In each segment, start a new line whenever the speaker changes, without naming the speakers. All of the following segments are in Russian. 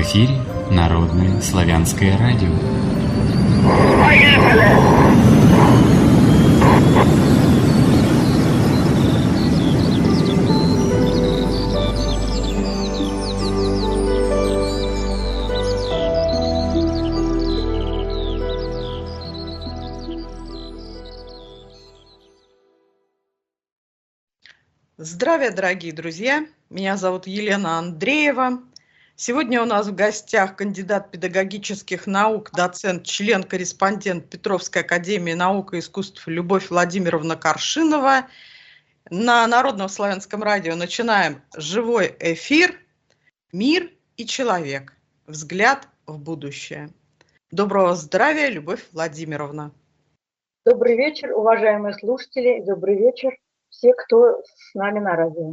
эфире Народное славянское радио.
Здравия, дорогие друзья! Меня зовут Елена Андреева. Сегодня у нас в гостях кандидат педагогических наук, доцент, член-корреспондент Петровской академии наук и искусств Любовь Владимировна Коршинова. На Народном славянском радио начинаем живой эфир «Мир и человек. Взгляд в будущее». Доброго здравия, Любовь Владимировна.
Добрый вечер, уважаемые слушатели. Добрый вечер все, кто с нами на радио.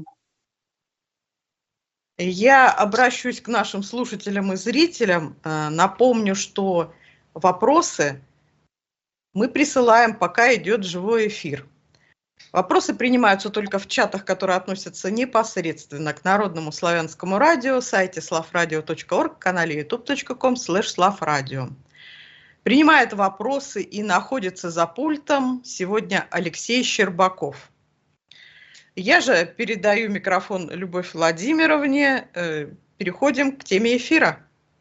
Я обращусь к нашим слушателям и зрителям. Напомню, что вопросы мы присылаем, пока идет живой эфир. Вопросы принимаются только в чатах, которые относятся непосредственно к Народному славянскому радио, сайте slavradio.org, канале youtube.com/slavradio. Принимает вопросы и находится за пультом сегодня Алексей Щербаков. Я же передаю микрофон Любовь Владимировне. Переходим к теме эфира.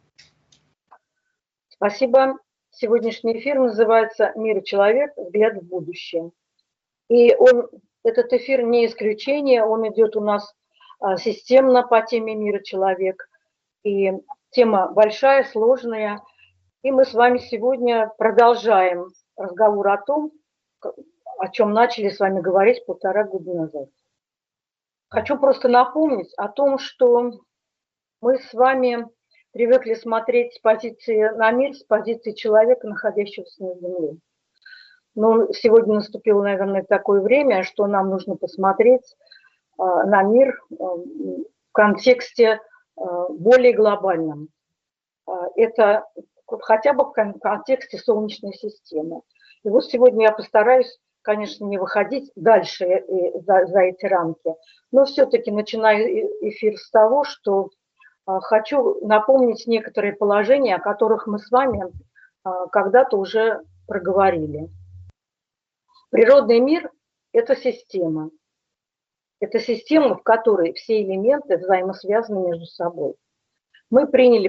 Спасибо. Сегодняшний эфир называется «Мир и человек. Взгляд в будущее». И этот эфир не исключение, он идет у нас системно по теме «Мир и человек». И тема большая, сложная. И мы с вами сегодня продолжаем разговор о том, о чем начали с вами говорить 1,5 года назад. Хочу просто напомнить о том, что мы с вами привыкли смотреть с позиции на мир, с позиции человека, находящегося на Земле. Но сегодня наступило, наверное, такое время, что нам нужно посмотреть на мир в контексте более глобальном. Это хотя бы в контексте Солнечной системы. И вот сегодня я постараюсь, конечно, не выходить дальше за эти рамки, но все-таки начинаю эфир с того, что хочу напомнить некоторые положения, о которых мы с вами когда-то уже проговорили. Природный мир – это система. Это система, в которой все элементы взаимосвязаны между собой. Мы приняли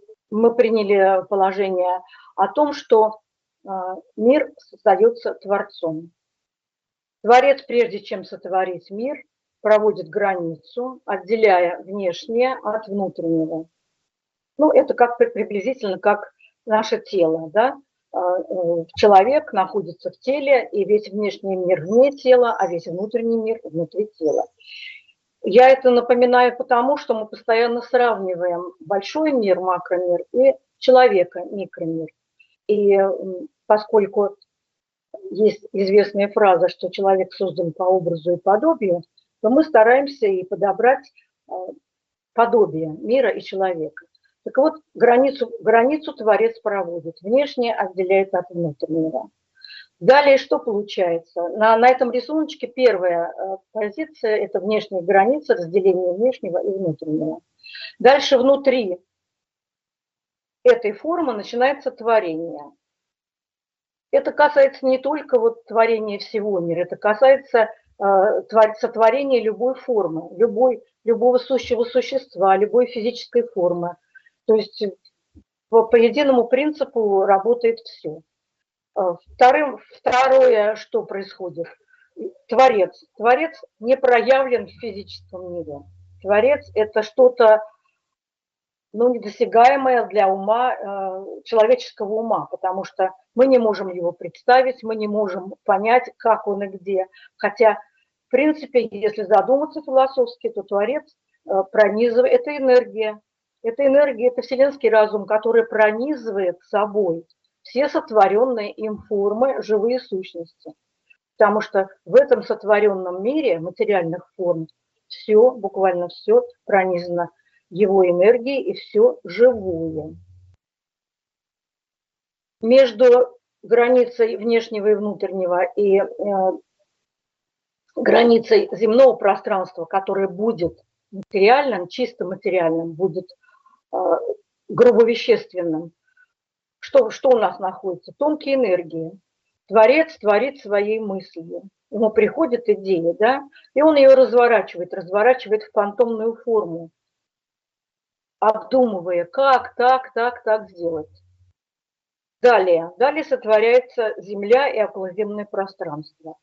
положение о том, что мир создается Творцом. Творец, прежде чем сотворить мир, проводит границу, отделяя внешнее от внутреннего. Ну, это приблизительно как наше тело, да? Человек находится в теле, и весь внешний мир вне тела, а весь внутренний мир внутри тела. Я это напоминаю потому, что мы постоянно сравниваем большой мир, макромир, и человека, микромир. И поскольку есть известная фраза, что человек создан по образу и подобию, то мы стараемся и подобрать подобие мира и человека. Так вот, границу Творец проводит, внешнее отделяет от внутреннего. Далее что получается? На этом рисунке первая позиция – это внешняя граница, разделение внешнего и внутреннего. Дальше внутри этой формы начинается творение. Это касается не только творения всего мира, это касается сотворения любой формы, любого сущего существа, любой физической формы. То есть по единому принципу работает все. Второе, что происходит? Творец. Творец не проявлен в физическом мире. Творец – это что-то недосягаемое для ума, человеческого ума, потому что мы не можем его представить, мы не можем понять, как он и где. Хотя, в принципе, если задуматься философски, то Творец пронизывает, это энергия. Это энергия, это вселенский разум, который пронизывает собой все сотворенные им формы, живые сущности. Потому что в этом сотворенном мире материальных форм все, буквально все пронизано его энергией и все живое. Между границей внешнего и внутреннего и границей земного пространства, которое будет материальным, чисто материальным, будет грубовещественным. Что у нас находится? Тонкие энергии. Творец творит своей мыслью. Ему приходит идея, да, и он ее разворачивает в фантомную форму, обдумывая, как так сделать. Далее сотворяется Земля и околоземное пространство.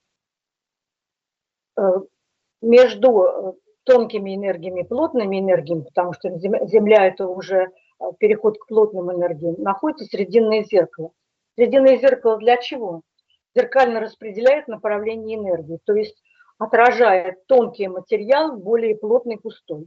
Между тонкими энергиями и плотными энергиями, потому что Земля – это уже переход к плотным энергиям, находится срединное зеркало. Срединное зеркало для чего? Зеркально распределяет направление энергии, то есть отражает тонкий материал в более плотный пустой.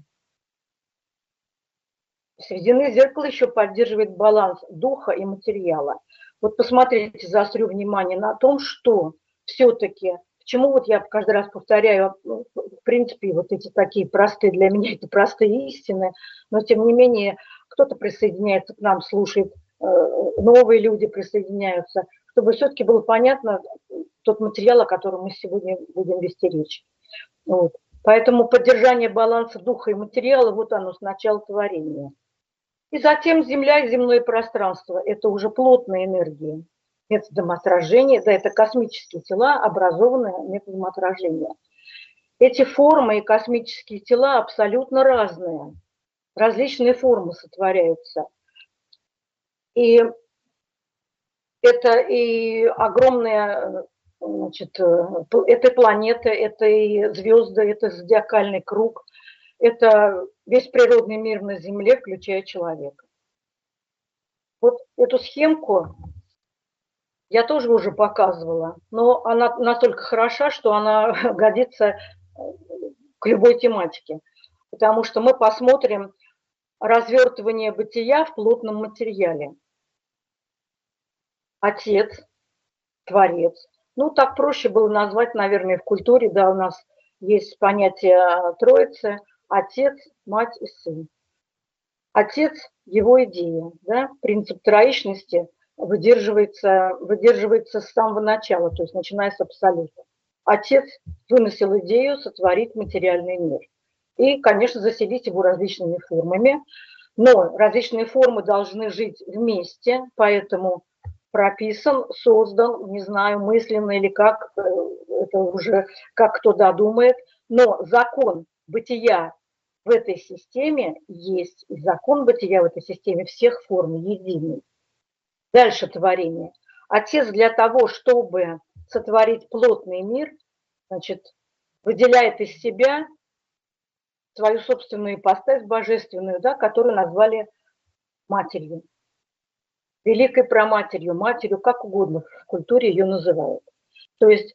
Срединное зеркало еще поддерживает баланс духа и материала. Вот посмотрите, заострю внимание на том, что все-таки, почему вот я каждый раз повторяю, в принципе, вот эти такие простые, для меня это простые истины, но тем не менее кто-то присоединяется к нам, слушает, новые люди присоединяются, чтобы все-таки было понятно тот материал, о котором мы сегодня будем вести речь. Вот. Поэтому поддержание баланса духа и материала, вот оно с начала творения. И затем Земля и земное пространство – это уже плотные энергии методом отражения, да, это космические тела, образованные методом отражения. Эти формы и космические тела абсолютно разные, различные формы сотворяются. И это и огромная, значит, это планета, это и звезды, это зодиакальный круг, это весь природный мир на Земле, включая человека. Вот эту схемку я тоже уже показывала, но она настолько хороша, что она годится к любой тематике, потому что мы посмотрим развертывание бытия в плотном материале. Отец, Творец. Ну, так проще было назвать, наверное, в культуре, да, у нас есть понятие Троицы, Отец, Мать и Сын. Отец – его идея, да, принцип троичности выдерживается с самого начала, то есть начиная с абсолюта. Отец выносил идею сотворить материальный мир и, конечно, заселить его различными формами, но различные формы должны жить вместе, поэтому прописан, создан, не знаю, мысленно или как, это уже как кто додумает, но закон бытия в этой системе есть, и закон бытия в этой системе всех форм единый. Дальше творение. Отец для того, чтобы сотворить плотный мир, значит, выделяет из себя свою собственную ипостась божественную, да, которую назвали матерью. Великой праматерью, матерью, как угодно в культуре ее называют. То есть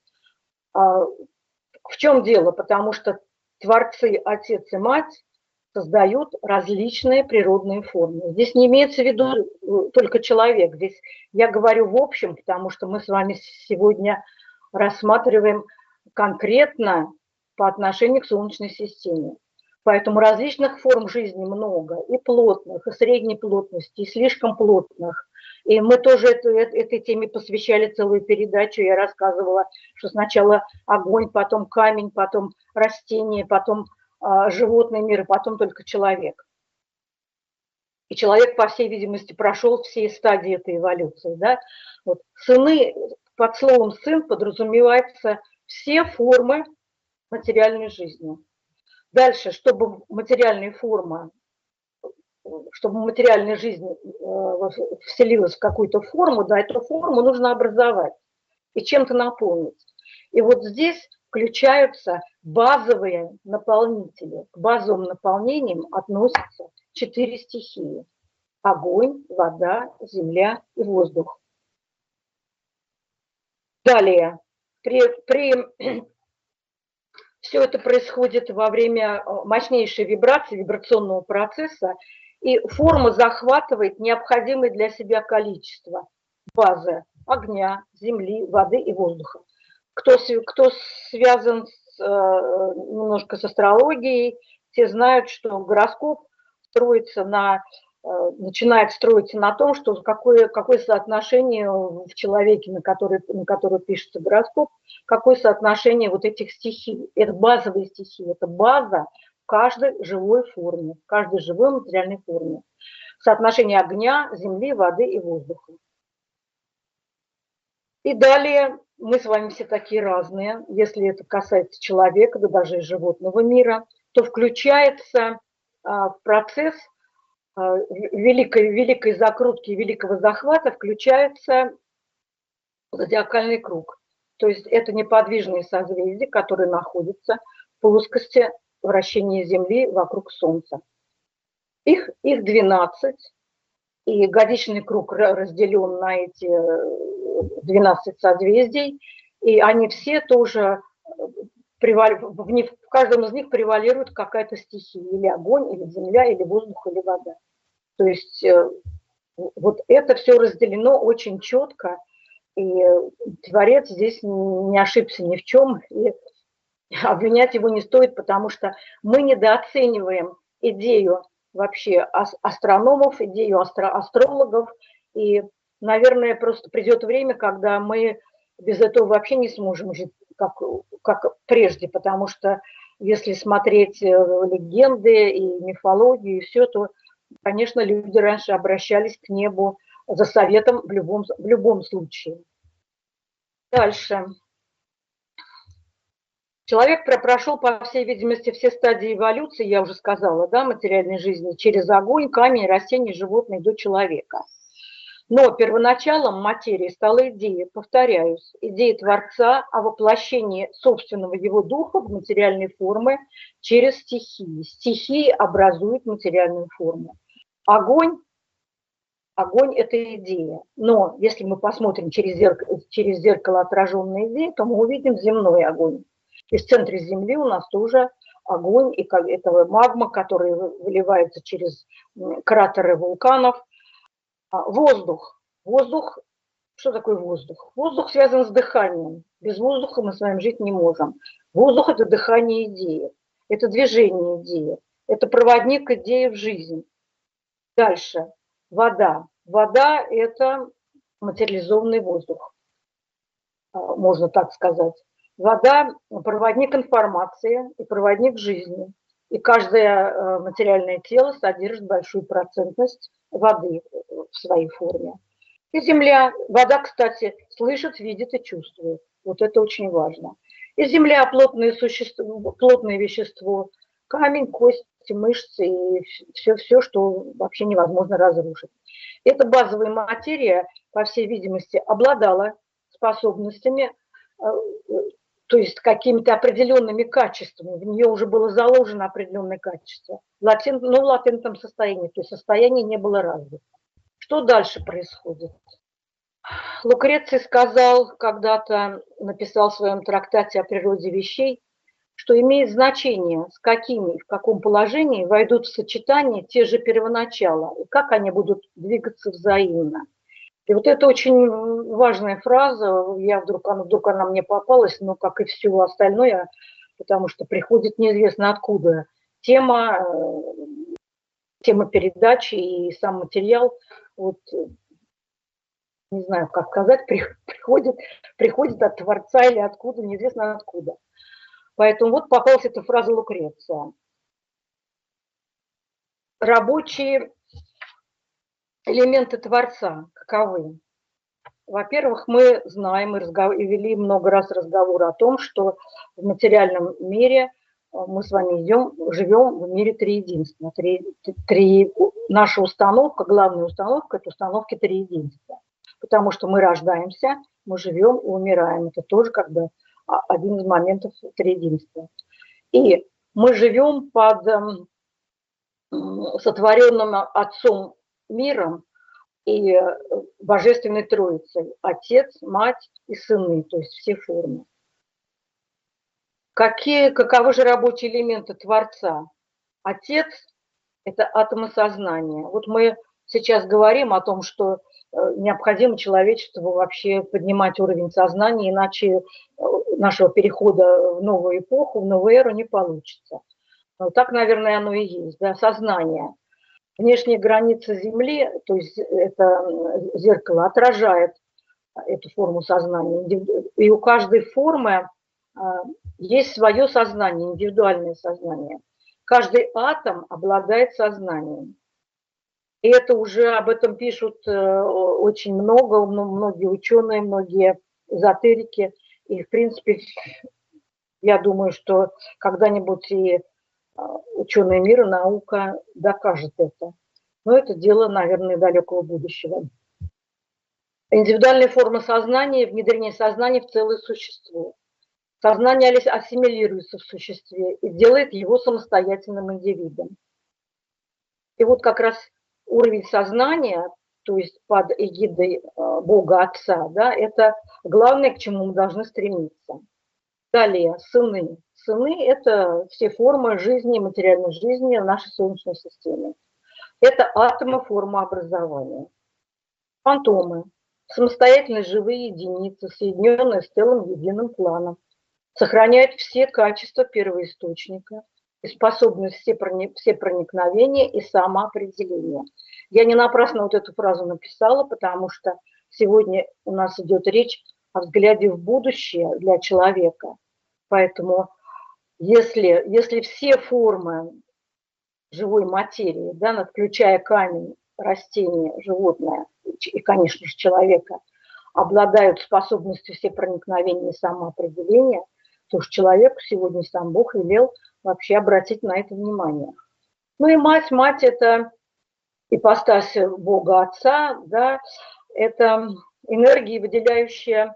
в чем дело? Потому что творцы, отец и мать, создают различные природные формы. Здесь не имеется в виду только человек. Здесь я говорю в общем, потому что мы с вами сегодня рассматриваем конкретно по отношению к Солнечной системе. Поэтому различных форм жизни много, и плотных, и средней плотности, и слишком плотных. И мы тоже этой теме посвящали целую передачу. Я рассказывала, что сначала огонь, потом камень, потом растение, потом животный мир, и потом только человек. И человек, по всей видимости, прошел все стадии этой эволюции. Да? Вот. Сыны, под словом «сын» подразумеваются все формы материальной жизни. Дальше, чтобы материальная жизнь вселилась в какую-то форму, да, эту форму нужно образовать и чем-то наполнить. И вот здесь включаются базовые наполнители. К базовым наполнениям относятся 4 стихии: огонь, вода, земля и воздух. Далее, все это происходит во время мощнейшей вибрации, вибрационного процесса, и форма захватывает необходимое для себя количество базы огня, земли, воды и воздуха. Кто связан немножко с астрологией, те знают, что гороскоп начинает строиться на том, что какое соотношение в человеке, на который пишется гороскоп, какое соотношение вот этих стихий. Это базовые стихии, это база в каждой живой форме, в каждой живой материальной форме. соотношение огня, земли, воды и воздуха. И далее мы с вами все такие разные. Если это касается человека, да даже и животного мира, то включается в процесс великой закрутки, великого захвата, включается зодиакальный круг. То есть это неподвижные созвездия, которые находятся в плоскости вращения Земли вокруг Солнца. Их 12, и годичный круг разделен на эти 12 созвездий, и они все тоже, в каждом из них превалирует какая-то стихия, или огонь, или земля, или воздух, или вода. То есть вот это все разделено очень четко, и Творец здесь не ошибся ни в чем, и обвинять его не стоит, потому что мы недооцениваем идею вообще астрономов, идею астрологов, и, наверное, просто придет время, когда мы без этого вообще не сможем жить как прежде, потому что если смотреть легенды и мифологию, и все, то, конечно, люди раньше обращались к небу за советом в любом случае. Дальше. Человек прошел, по всей видимости, все стадии эволюции, я уже сказала, да, материальной жизни, через огонь, камень, растения, животные до человека. Но первоначалом материи стала идея, повторяюсь, идея Творца о воплощении собственного его духа в материальной формы через стихии. Стихии образуют материальную форму. Огонь – это идея. Но если мы посмотрим через зеркало отраженной идеи, то мы увидим земной огонь. И в центре Земли у нас тоже огонь, и это магма, которая выливается через кратеры вулканов. Воздух. Воздух. Что такое воздух? Воздух связан с дыханием. Без воздуха мы с вами жить не можем. Воздух – это дыхание идеи, это движение идеи, это проводник идеи в жизнь. Дальше. Вода. Вода – это материализованный воздух, можно так сказать. Вода – проводник информации и проводник жизни. И каждое материальное тело содержит большую процентность воды в своей форме. И земля. Вода, кстати, слышит, видит и чувствует. Вот это очень важно. И земля – плотное вещество. Камень, кости, мышцы и все, что вообще невозможно разрушить. Эта базовая материя, по всей видимости, обладала способностями, то есть какими-то определенными качествами. В нее уже было заложено определенное качество, в латентном состоянии, то есть состояние не было развито. Что дальше происходит? Лукреций сказал, когда-то написал в своем трактате о природе вещей, что имеет значение, с какими и в каком положении войдут в сочетание те же первоначала, и как они будут двигаться взаимно. И вот это очень важная фраза, вдруг она мне попалась, но как и все остальное, потому что приходит неизвестно откуда тема передачи и сам материал, вот, не знаю, как сказать, приходит от Творца или откуда, неизвестно откуда. Поэтому вот попалась эта фраза Лукреция. Рабочие элементы Творца каковы? Во-первых, мы знаем и вели много раз разговор о том, что в материальном мире мы с вами живем в мире триединства. Наша установка, главная установка – это установки триединства. Потому что мы рождаемся, мы живем и умираем. Это тоже как бы один из моментов триединства. И мы живем под сотворенным Отцом миром и Божественной Троицей. Отец, Мать и Сыны, то есть все формы. Каковы же рабочие элементы Творца? Отец – это атомы сознания. Вот мы сейчас говорим о том, что необходимо человечеству вообще поднимать уровень сознания, иначе нашего перехода в новую эпоху, в новую эру не получится. Но так, наверное, оно и есть, да, сознание. Внешняя граница Земли, то есть это зеркало, отражает эту форму сознания. И у каждой формы есть свое сознание, индивидуальное сознание. Каждый атом обладает сознанием. И это уже об этом пишут очень много, многие ученые, многие эзотерики. И, в принципе, я думаю, что когда-нибудь и ученые мира, наука докажет это. Но это дело, наверное, далекого будущего. Индивидуальная форма сознания, внедрение сознания в целое существо. Сознание ассимилируется в существе и делает его самостоятельным индивидом. И вот как раз уровень сознания, то есть под эгидой Бога Отца, да, это главное, к чему мы должны стремиться. Далее, сыны. Сыны – это все формы жизни, материальной жизни в нашей Солнечной системе. Это атомы формы образования. Фантомы – самостоятельно живые единицы, соединенные с целым единым планом. Сохраняют все качества первоисточника и способность все проникновения и самоопределения. Я не напрасно вот эту фразу написала, потому что сегодня у нас идет речь о взгляде в будущее для человека. Поэтому если все формы живой материи, да, включая камень, растение, животное и, конечно же, человека, обладают способностью всепроникновения и самоопределения, то уж человеку сегодня сам Бог велел вообще обратить на это внимание. Ну и мать. Мать – это ипостась Бога Отца, да, это энергия, выделяющая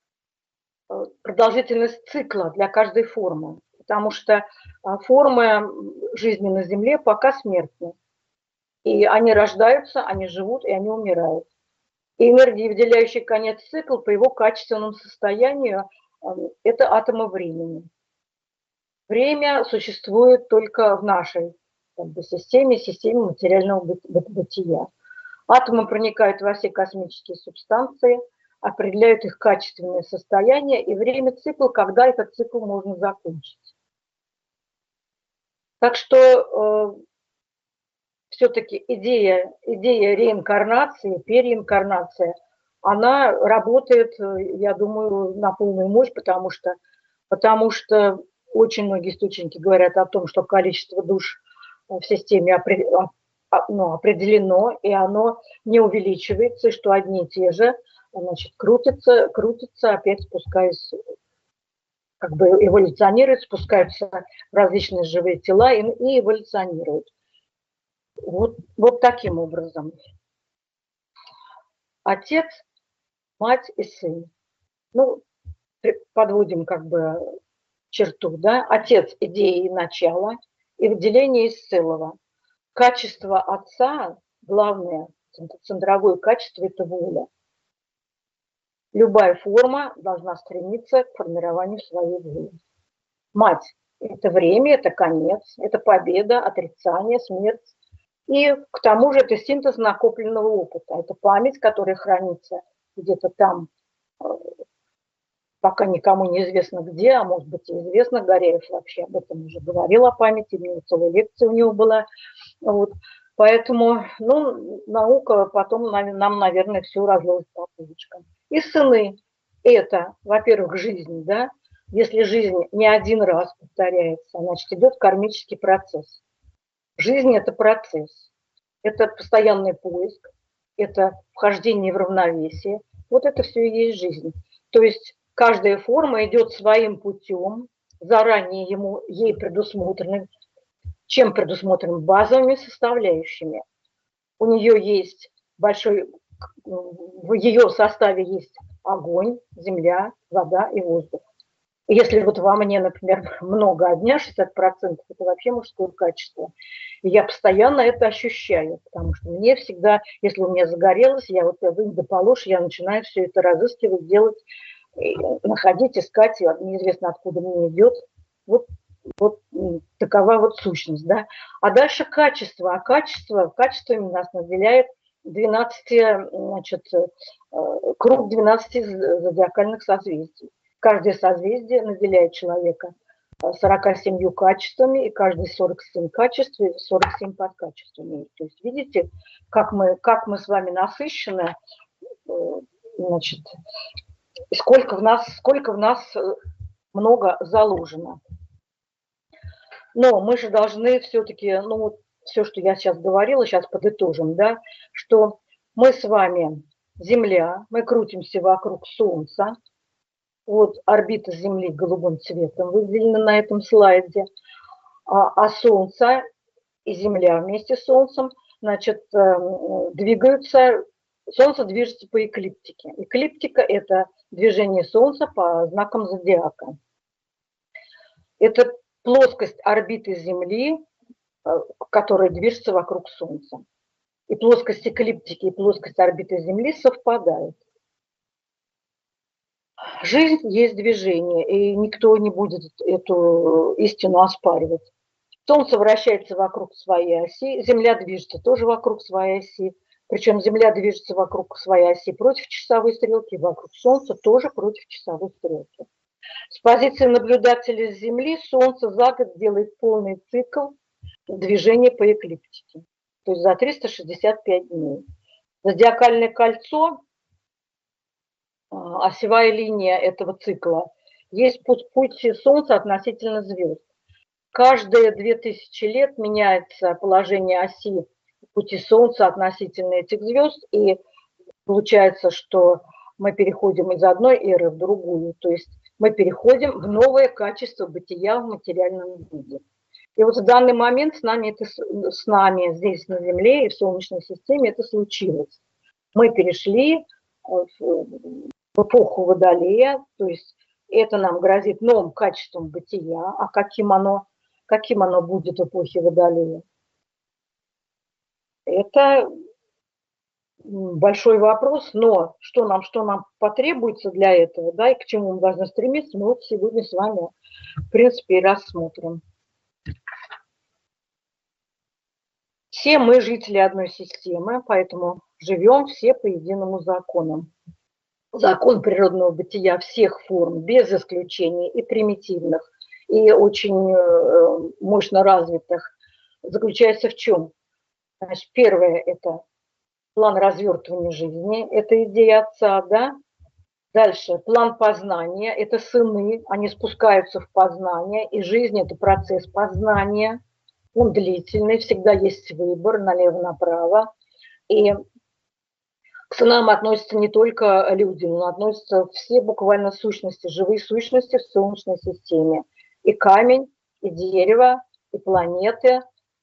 продолжительность цикла для каждой формы, потому что формы жизни на Земле пока смертны. И они рождаются, они живут и они умирают. И энергия, выделяющая конец цикла по его качественному состоянию, это атомы времени. Время существует только в нашей системе материального бытия. Атомы проникают во все космические субстанции, определяют их качественное состояние и время цикла, когда этот цикл можно закончить. Так что все-таки идея реинкарнации, переинкарнации, она работает, я думаю, на полную мощь, потому что очень многие источники говорят о том, что количество душ в системе определено, и оно не увеличивается, и что одни и те же, значит, крутятся, опять спускаясь, как бы эволюционируют, спускаются в различные живые тела и эволюционируют. Вот таким образом. Отец, мать и сын. Ну, подводим как бы черту, да. Отец – идея и начало, и выделение из целого. Качество отца, главное, центровое качество – это воля. Любая форма должна стремиться к формированию своей воли. Мать – это время, это конец, это победа, отрицание, смерть. И к тому же это синтез накопленного опыта. Это память, которая хранится где-то там, пока никому не известно где, а может быть и известно. Горяев вообще об этом уже говорил, о памяти, у него целая лекция у него была. Вот. Поэтому, наука потом нам, наверное, все разложит по полочкам. И сыны – это, во-первых, жизнь, да. Если жизнь не один раз повторяется, значит, идет кармический процесс. Жизнь – это процесс, это постоянный поиск, это вхождение в равновесие. Вот это все и есть жизнь. То есть каждая форма идет своим путем, заранее ей предусмотренным, чем предусмотрен базовыми составляющими. У нее есть в ее составе есть огонь, земля, вода и воздух. Если вот во мне, например, много огня, 60%, это вообще мужское качество. И я постоянно это ощущаю, потому что мне всегда, если у меня загорелось, я доположь, я начинаю все это разыскивать, делать, находить, искать, и неизвестно откуда мне идет. Вот такова вот сущность, да. А дальше качество. А качествами нас наделяет 12, круг 12 зодиакальных созвездий. Каждое созвездие наделяет человека 47 качествами, и каждый 47 качеств и 47 подкачествами. То есть видите, как мы с вами насыщены, значит, сколько в нас много заложено. Но мы же должны все-таки, все, что я сейчас говорила, сейчас подытожим, да, что мы с вами Земля, мы крутимся вокруг Солнца. Вот орбита Земли голубым цветом выделена на этом слайде. А Солнце и Земля вместе с Солнцем, значит, двигаются. Солнце движется по эклиптике. Эклиптика – это движение Солнца по знакам зодиака. Это плоскость орбиты Земли, которая движется вокруг Солнца. И плоскость эклиптики, и плоскость орбиты Земли совпадают. Жизнь есть движение, и никто не будет эту истину оспаривать. Солнце вращается вокруг своей оси, Земля движется тоже вокруг своей оси. Причем Земля движется вокруг своей оси против часовой стрелки, вокруг Солнца тоже против часовой стрелки. С позиции наблюдателя с Земли Солнце за год делает полный цикл движения по эклиптике, то есть за 365 дней. Зодиакальное кольцо, осевая линия этого цикла, есть путь Солнца относительно звезд. Каждые 2000 лет меняется положение оси пути Солнца относительно этих звезд, и получается, что мы переходим из одной эры в другую, то есть мы переходим в новое качество бытия в материальном виде. И вот в данный момент с нами здесь на Земле и в Солнечной системе это случилось. Мы перешли в эпоху Водолея, то есть это нам грозит новым качеством бытия. А каким оно будет в эпохе Водолея? Это большой вопрос, но что нам потребуется для этого, да, и к чему мы должны стремиться, мы вот сегодня с вами, в принципе, и рассмотрим. Все мы жители одной системы, поэтому живем все по единому закону. Закон природного бытия всех форм, без исключения, и примитивных, и очень мощно развитых, заключается в чем? Значит, первое – это план развертывания жизни, это идея отца, да? Дальше план познания, это сыны, они спускаются в познание, и жизнь – это процесс познания, он длительный, всегда есть выбор налево-направо, и к сынам относятся не только люди, но относятся все буквально сущности, живые сущности в Солнечной системе, и камень, и дерево, и планеты,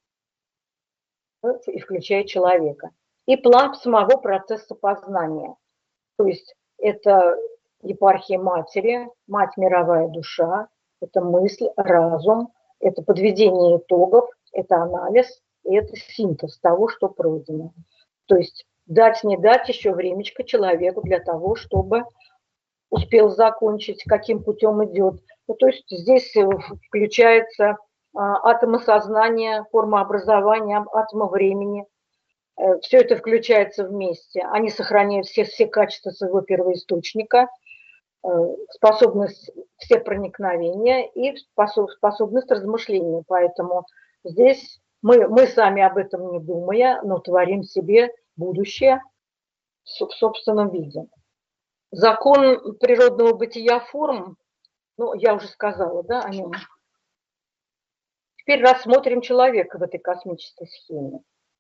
и включая человека. И план самого процесса познания. То есть это епархия матери, мать мировая душа, это мысль, разум, это подведение итогов, это анализ, и это синтез того, что пройдено. То есть дать, не дать еще времечко человеку для того, чтобы успел закончить, каким путем идет. Ну, то есть здесь включается атомосознание, форма образования, атома времени. Все это включается вместе. Они сохраняют все качества своего первоисточника, способность всепроникновения и способность размышления. Поэтому здесь мы сами об этом не думая, но творим себе будущее в собственном виде. Закон природного бытия форм, ну, я уже сказала, да, о нем. Теперь рассмотрим человека в этой космической схеме.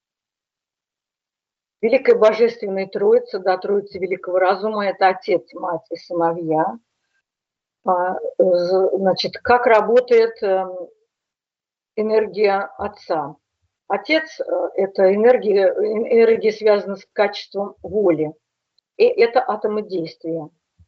Великая Божественная Троица, да, Троица Великого Разума – это Отец, Мать и Сыновья. Значит, как работает энергия Отца? Отец – это энергия связана с качеством воли, и это атомы действия.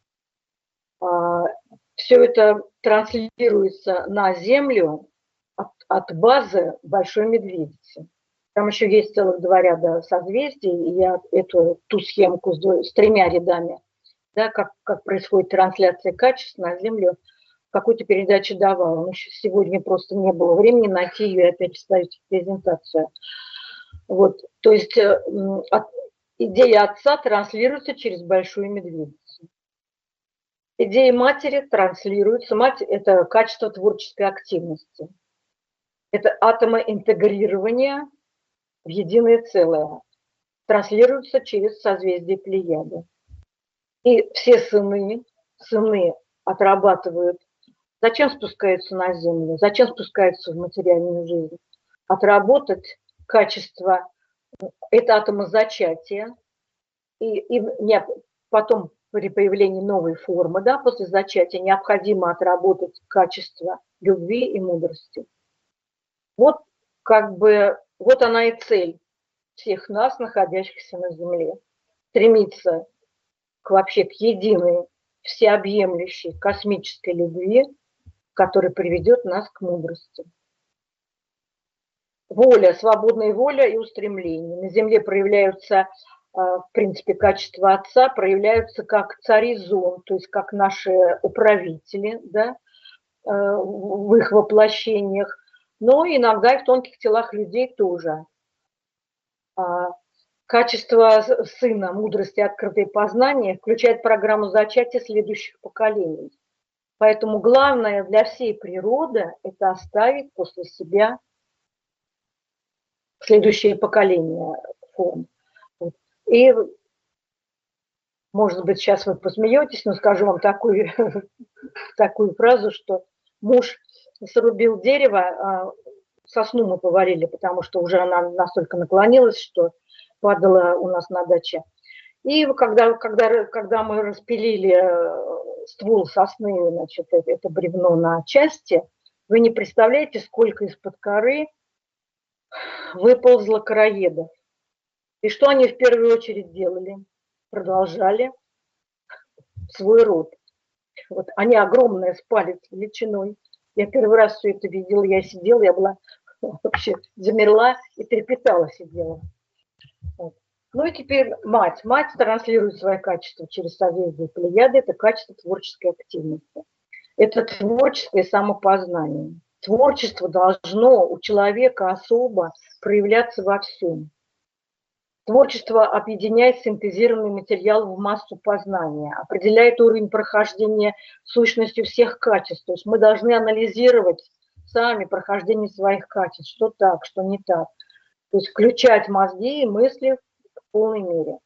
Все это транслируется на Землю от базы Большой Медведицы. Там еще есть целых 2 ряда созвездий, и я ту схемку с 3 рядами, да, как происходит трансляция качеств на Землю, в какой-то передаче давала. Но сегодня просто не было времени найти ее и опять вставить в презентацию. Вот, то есть идея Отца транслируется через Большую Медведицу. Идея матери транслируется. Мать – это качество творческой активности. Это атомоинтегрирование в единое целое. Транслируется через созвездие Плеяды. И все сыны отрабатывают. Зачем спускаются на Землю? Зачем спускаются в материальную жизнь? Отработать качество – это атомозачатие, и потом при появлении новой формы, да, после зачатия необходимо отработать качество любви и мудрости. Вот как бы, вот она и цель всех нас, находящихся на Земле. Стремиться вообще к единой, всеобъемлющей космической любви, которая приведет нас к мудрости. Воля, свободная воля и устремление. На Земле проявляются, в принципе, качества Отца, проявляются как цари зон, то есть как наши управители, да, в их воплощениях, но иногда и в тонких телах людей тоже. Качество Сына, мудрости, открытое познание включает программу зачатия следующих поколений. Поэтому главное для всей природы – это оставить после себя следующее поколение форм. И, может быть, сейчас вы посмеетесь, но скажу вам такую фразу, что муж срубил дерево, а сосну мы поварили, потому что уже она настолько наклонилась, что падала у нас на даче. И когда мы распилили ствол сосны, значит, это бревно на части, вы не представляете, сколько из-под коры выползло короедов. И что они в первую очередь делали? Продолжали свой род. Вот они огромные, с палец величиной. Я первый раз все это видела, я сидела, я была вообще замерла и трепетала сидела. Вот. Ну и теперь мать. Мать транслирует свои качества через созвездие Плеяды. Это качество творческой активности. Это творческое самопознание. Творчество должно у человека особо проявляться во всем. Творчество объединяет синтезированный материал в массу познания, определяет уровень прохождения сущностью всех качеств. То есть мы должны анализировать сами прохождение своих качеств, что так, что не так. То есть включать мозги и мысли в полной мере,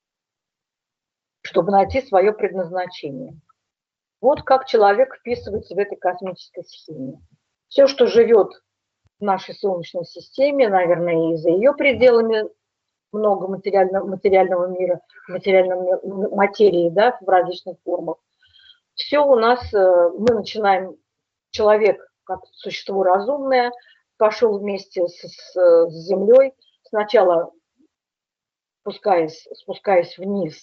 чтобы найти свое предназначение. Вот как человек вписывается в этой космической схеме. Все, что живет в нашей Солнечной системе, наверное, и за ее пределами, много материального мира, материальной материи, да, в различных формах. Все у нас, мы начинаем, человек как существо разумное, пошел вместе с Землей, сначала спускаясь вниз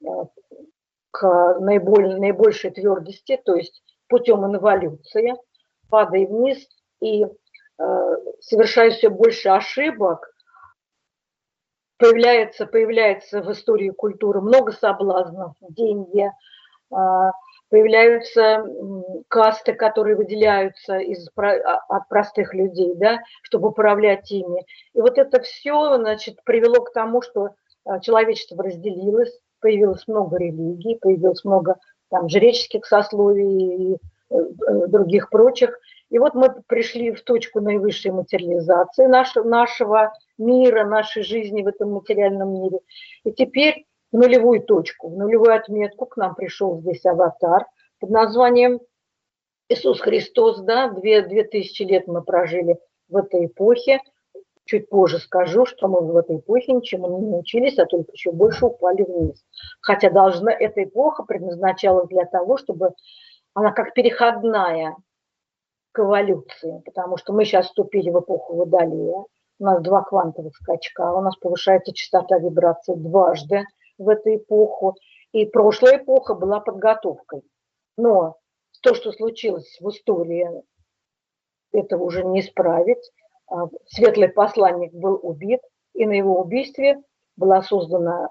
к наибольшей твердости, то есть путем инволюции, падая вниз и совершая все больше ошибок, появляется в истории культуры много соблазнов, деньги, появляются касты, которые выделяются от простых людей, да, чтобы управлять ими. И вот это все, значит, привело к тому, что человечество разделилось, появилось много религий, появилось много там жреческих сословий и других прочих. И вот мы пришли в точку наивысшей материализации нашего мира, нашей жизни в этом материальном мире. И теперь в нулевую точку, в нулевую отметку к нам пришел здесь аватар под названием Иисус Христос. Да, 2000 лет мы прожили в этой эпохе. Чуть позже скажу, что мы в этой эпохе ничему не научились, а только еще больше упали вниз. Хотя эта эпоха предназначалась для того, чтобы она как переходная к эволюции, потому что мы сейчас вступили в эпоху Водолея, у нас 2 квантовых скачка, у нас повышается частота вибраций дважды в эту эпоху, и прошлая эпоха была подготовкой. Но то, что случилось в истории, этого уже не исправить. Светлый посланник был убит, и на его убийстве была создана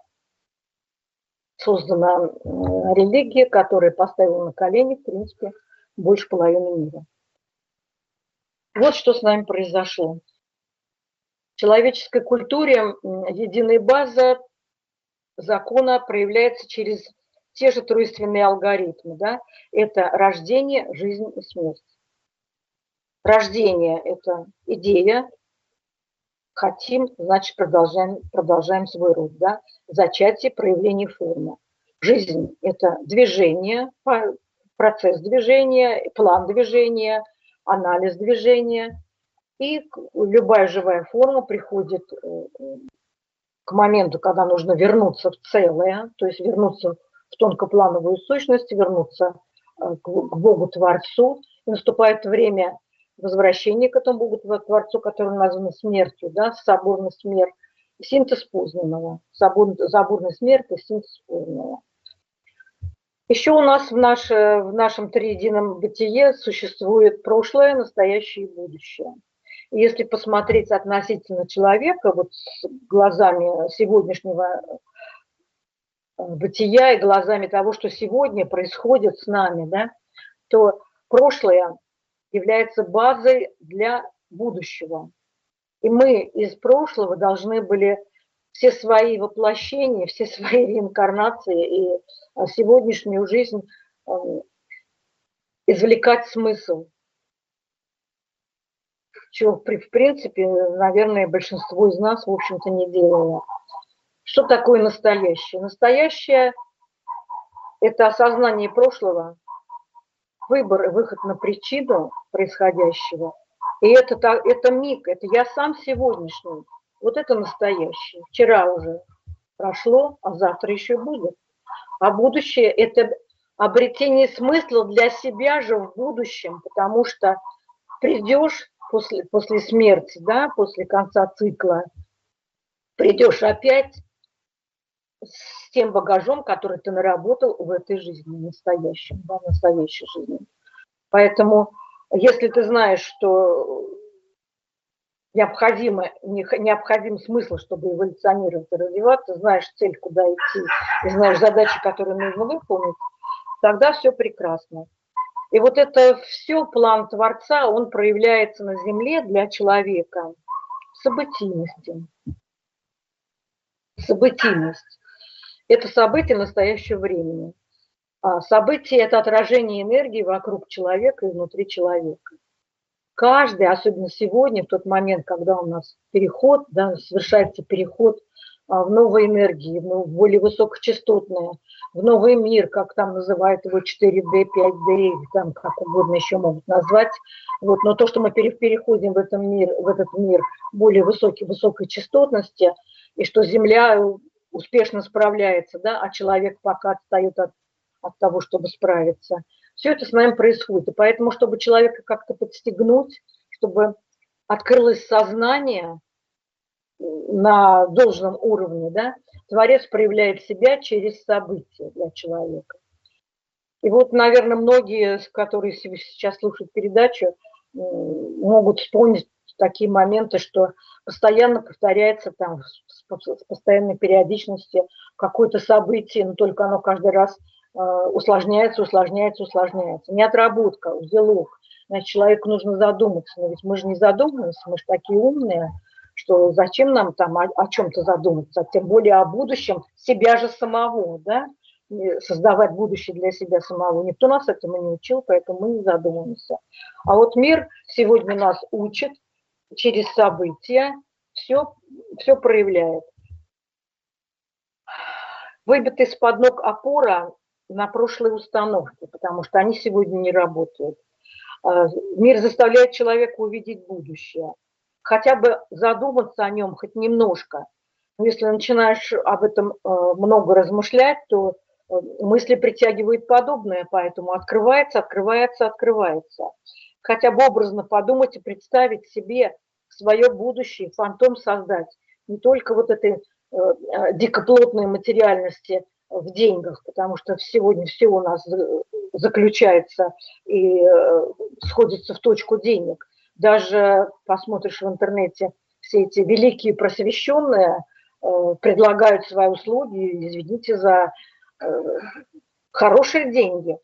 религия, которая поставила на колени, в принципе, больше половины мира. Вот что с нами произошло. В человеческой культуре единая база закона проявляется через те же тройственные алгоритмы. Да? Это рождение, жизнь и смерть. Рождение – это идея, хотим, значит, продолжаем свой род. Да? Зачатие, проявление формы. Жизнь – это движение, процесс движения, план движения, анализ движения. И любая живая форма приходит к моменту, когда нужно вернуться в целое, то есть вернуться в тонкоплановую сущность, вернуться к Богу-творцу. И наступает время возвращения к этому Богу-творцу, который назван смертью, да, соборный смерть, синтез познанного, соборный смерть и синтез познанного. Еще у нас в нашем триедином бытие существует прошлое, настоящее и будущее. И если посмотреть относительно человека, вот с глазами сегодняшнего бытия и глазами того, что сегодня происходит с нами, да, то прошлое является базой для будущего. И мы из прошлого должны были все свои воплощения, все свои реинкарнации и сегодняшнюю жизнь извлекать смысл. Чего, в принципе, наверное, большинство из нас, в общем-то, не делало. Что такое настоящее? Настоящее – это осознание прошлого, выбор и выход на причину происходящего. И это миг, это я сам сегодняшний. Вот это настоящее. Вчера уже прошло, а завтра еще будет. А будущее – это обретение смысла для себя же в будущем, потому что придешь после смерти, да, после конца цикла, придешь опять с тем багажом, который ты наработал в этой жизни, настоящем, да, настоящей жизни. Поэтому, если ты знаешь, что необходим смысл, чтобы эволюционировать и развиваться, знаешь цель, куда идти, и знаешь задачи, которые нужно выполнить, тогда все прекрасно. И вот это все, план Творца, он проявляется на Земле для человека в событийности. Событийность – это событие настоящего времени. А событие – это отражение энергии вокруг человека и внутри человека. Каждый, особенно сегодня, в тот момент, когда у нас переход, да, совершается переход в новые энергии, в более высокочастотные, в новый мир, как там называют его 4D, 5D, там как угодно еще могут назвать. Вот, но то, что мы переходим в этот мир более высокой частотности, и что Земля успешно справляется, да, а человек пока отстает от того, чтобы справиться. Все это с нами происходит. И поэтому, чтобы человека как-то подстегнуть, чтобы открылось сознание на должном уровне, да, Творец проявляет себя через события для человека. И вот, наверное, многие, которые сейчас слушают передачу, могут вспомнить такие моменты, что постоянно повторяется там с постоянной периодичностью какое-то событие, но только оно каждый раз усложняется. Не отработка, узелок. Значит, человеку нужно задуматься. Но ведь мы же не задумываемся, мы же такие умные, что зачем нам там о чем-то задуматься, тем более о будущем себя же самого, да? Создавать будущее для себя самого. Никто нас этому не учил, поэтому мы не задумываемся. А вот мир сегодня нас учит через события, все проявляет. Выбита из-под ног опора на прошлые установки, потому что они сегодня не работают. Мир заставляет человека увидеть будущее, хотя бы задуматься о нем хоть немножко. Но если начинаешь об этом много размышлять, то мысли притягивают подобное, поэтому открывается. Хотя бы образно подумать и представить себе свое будущее, фантом создать. Не только вот этой дикоплотной материальности в деньгах, потому что сегодня все у нас заключается и сходится в точку денег. Даже посмотришь в интернете, все эти великие просвещенные предлагают свои услуги, извините, за хорошие деньги.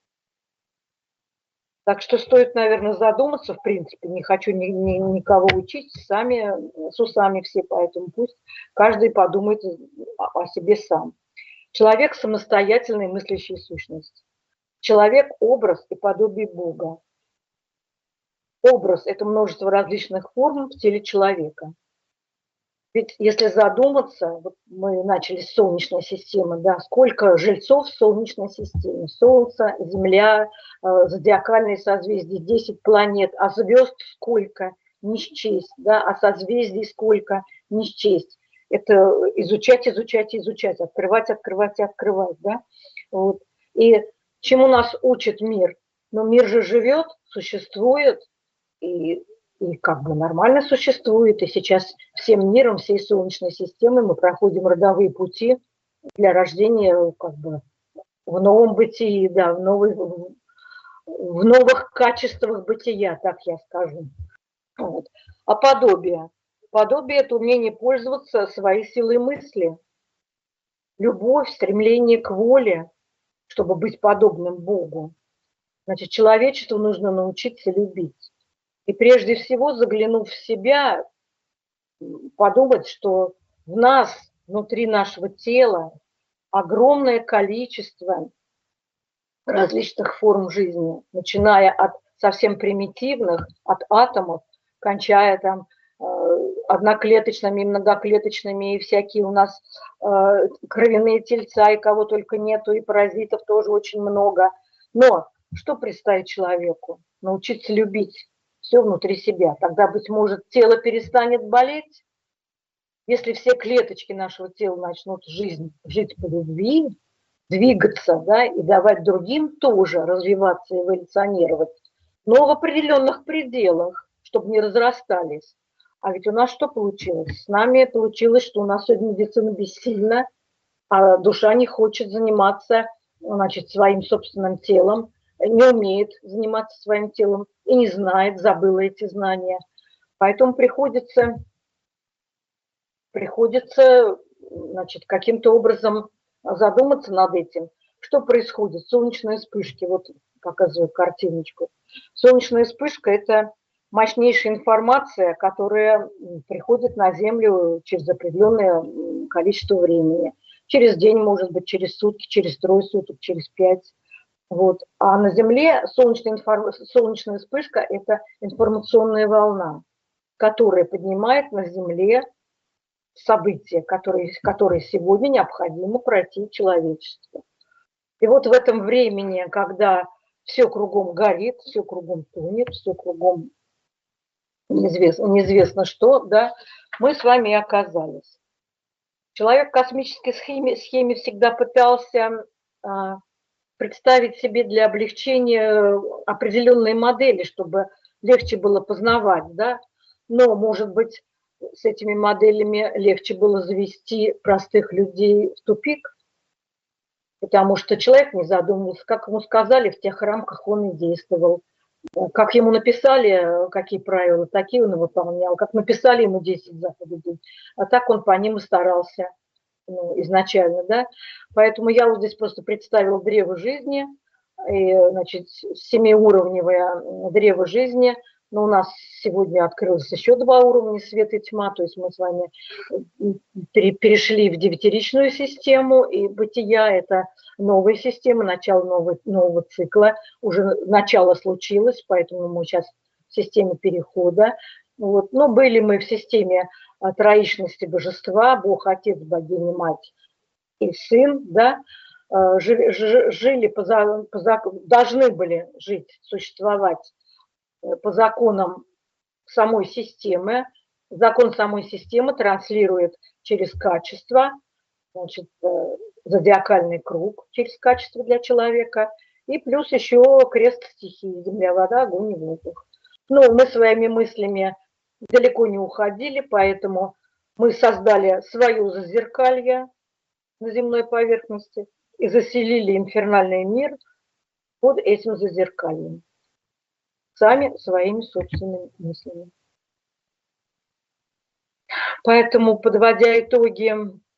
Так что стоит, наверное, задуматься, в принципе, не хочу никого учить, сами с усами все, поэтому пусть каждый подумает о себе сам. Человек – самостоятельная мыслящая сущность. Человек – образ и подобие Бога. Образ – это множество различных форм в теле человека. Ведь если задуматься, вот мы начали с Солнечной системы, да, сколько жильцов в Солнечной системе? Солнце, Земля, зодиакальные созвездия, 10 планет, а звезд сколько? не счесть, да, а созвездий сколько, не счесть. Это изучать, изучать, изучать, открывать, открывать и открывать, да. Вот. И чему нас учит мир? Но мир же живет, существует, и как бы нормально существует. И сейчас всем миром, всей Солнечной системой мы проходим родовые пути для рождения как бы в новом бытии, да, в новых качествах бытия, так я скажу. Вот. А подобие? Подобие – это умение пользоваться своей силой мысли. Любовь, стремление к воле, чтобы быть подобным Богу. Значит, человечеству нужно научиться любить. И прежде всего, заглянув в себя, подумать, что в нас, внутри нашего тела, огромное количество различных форм жизни, начиная от совсем примитивных, от атомов, кончая там одноклеточными и многоклеточными, и всякие у нас кровяные тельца, и кого только нету, и паразитов тоже очень много. Но что представить человеку? Научиться любить все внутри себя. Тогда, быть может, тело перестанет болеть. Если все клеточки нашего тела начнут жить по любви, двигаться, да, и давать другим тоже развиваться, эволюционировать, но в определенных пределах, чтобы не разрастались. А ведь у нас что получилось? С нами получилось, что у нас сегодня медицина бессильна, а душа не хочет заниматься, значит, своим собственным телом, не умеет заниматься своим телом и не знает, забыла эти знания. Поэтому приходится значит, каким-то образом задуматься над этим. Что происходит? Солнечные вспышки, вот показываю картиночку. Солнечная вспышка – это мощнейшая информация, которая приходит на Землю через определенное количество времени. Через день, может быть, через сутки, через трое суток, через 5. Вот. А на Земле солнечная вспышка – это информационная волна, которая поднимает на Земле события, которые сегодня необходимо пройти человечеству. И вот в этом времени, когда все кругом горит, все кругом тонет, все кругом неизвестно что, да, мы с вами и оказались. Человек в космической схеме всегда пытался представить себе для облегчения определенные модели, чтобы легче было познавать, да, но, может быть, с этими моделями легче было завести простых людей в тупик, потому что человек не задумывался, как ему сказали, в тех рамках он и действовал. Как ему написали, какие правила, такие он и выполнял. Как написали ему 10 заповедей, а так он по ним и старался изначально. Да? Поэтому я вот здесь просто представила древо жизни, и, значит, 7-уровневое древо жизни. Но у нас сегодня открылось еще 2 уровня, свет и тьма, то есть мы с вами перешли в 9-ричную систему, и бытия – это новая система, начало нового цикла, уже начало случилось, поэтому мы сейчас в системе перехода. Вот. Но были мы в системе троичности божества, Бог, Отец, Богиня, Мать и Сын, да, жили должны были жить, существовать по законам самой системы. Закон самой системы транслирует через качество, значит, зодиакальный круг через качество для человека, и плюс еще крест стихии: земля, вода, огонь и воздух. Но мы своими мыслями далеко не уходили, поэтому мы создали свое зазеркалье на земной поверхности и заселили инфернальный мир под этим зазеркальем, сами своими собственными мыслями. Поэтому, подводя итоги